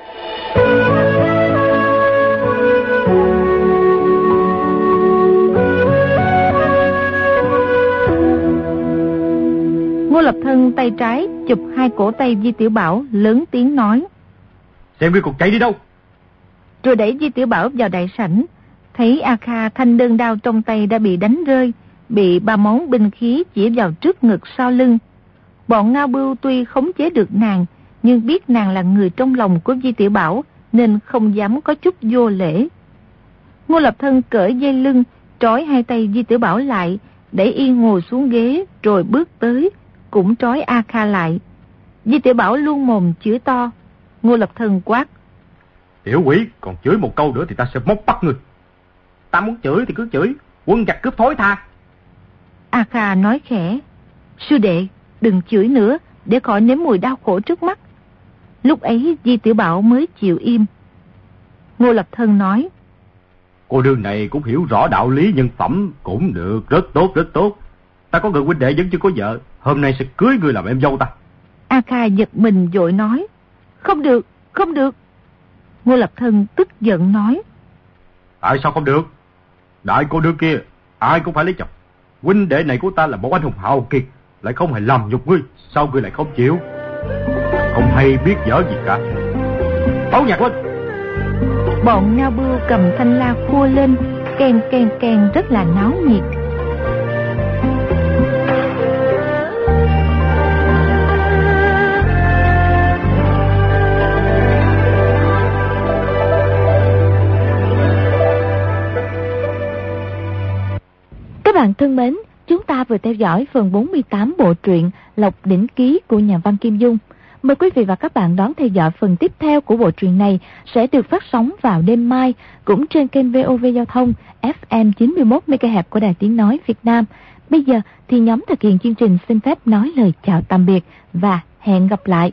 Ngô Lập Thân tay trái chụp hai cổ tay Di Tiểu Bảo, lớn tiếng nói: Xem ngươi còn chạy đi đâu. Rồi đẩy Di Tiểu Bảo vào đại sảnh. Thấy A Kha thanh đơn đao trong tay đã bị đánh rơi, bị ba món binh khí chỉ vào trước ngực sau lưng. Bọn Ngao Bưu tuy khống chế được nàng, nhưng biết nàng là người trong lòng của Di Tiểu Bảo, nên không dám có chút vô lễ. Ngô Lập Thân cởi dây lưng, trói hai tay Di Tiểu Bảo lại, đẩy y ngồi xuống ghế, rồi bước tới, cũng trói A Kha lại. Di Tiểu Bảo luôn mồm chửi to. Ngô Lập Thân quát: Tiểu quỷ, còn chửi một câu nữa thì ta sẽ móc bắt ngươi. Ta muốn chửi thì cứ chửi, quân giặc cướp thối tha. A Kha nói khẽ: Sư đệ, đừng chửi nữa, để khỏi nếm mùi đau khổ trước mắt. Lúc ấy Di Tiểu Bảo mới chịu im. Ngô Lập Thân nói: Cô nương này cũng hiểu rõ đạo lý nhân phẩm, cũng được, rất tốt, rất tốt. Ta có người huynh đệ vẫn chưa có vợ, hôm nay sẽ cưới ngươi làm em dâu ta. A Kha giật mình vội nói: Không được, không được. Ngô Lập Thân tức giận nói: Tại sao không được? Đại cô nương kia ai cũng phải lấy chồng. Huynh đệ này của ta là một anh hùng hào kiệt, lại không hề làm nhục ngươi, sao ngươi lại không chịu? Không hay biết dở gì cả. Tấu nhạc lên. Bọn Ngao Bưu cầm thanh la khua lên, kèn kèn kèn rất là náo nhiệt. Các bạn thân mến, chúng ta vừa theo dõi phần bốn mươi tám bộ truyện Lộc Đỉnh Ký của nhà văn Kim Dung. Mời quý vị và các bạn đón theo dõi phần tiếp theo của bộ truyện này sẽ được phát sóng vào đêm mai, cũng trên kênh vê o vê Giao thông ép em chín mươi mốt mê ga héc của Đài Tiếng Nói Việt Nam. Bây giờ thì nhóm thực hiện chương trình xin phép nói lời chào tạm biệt và hẹn gặp lại.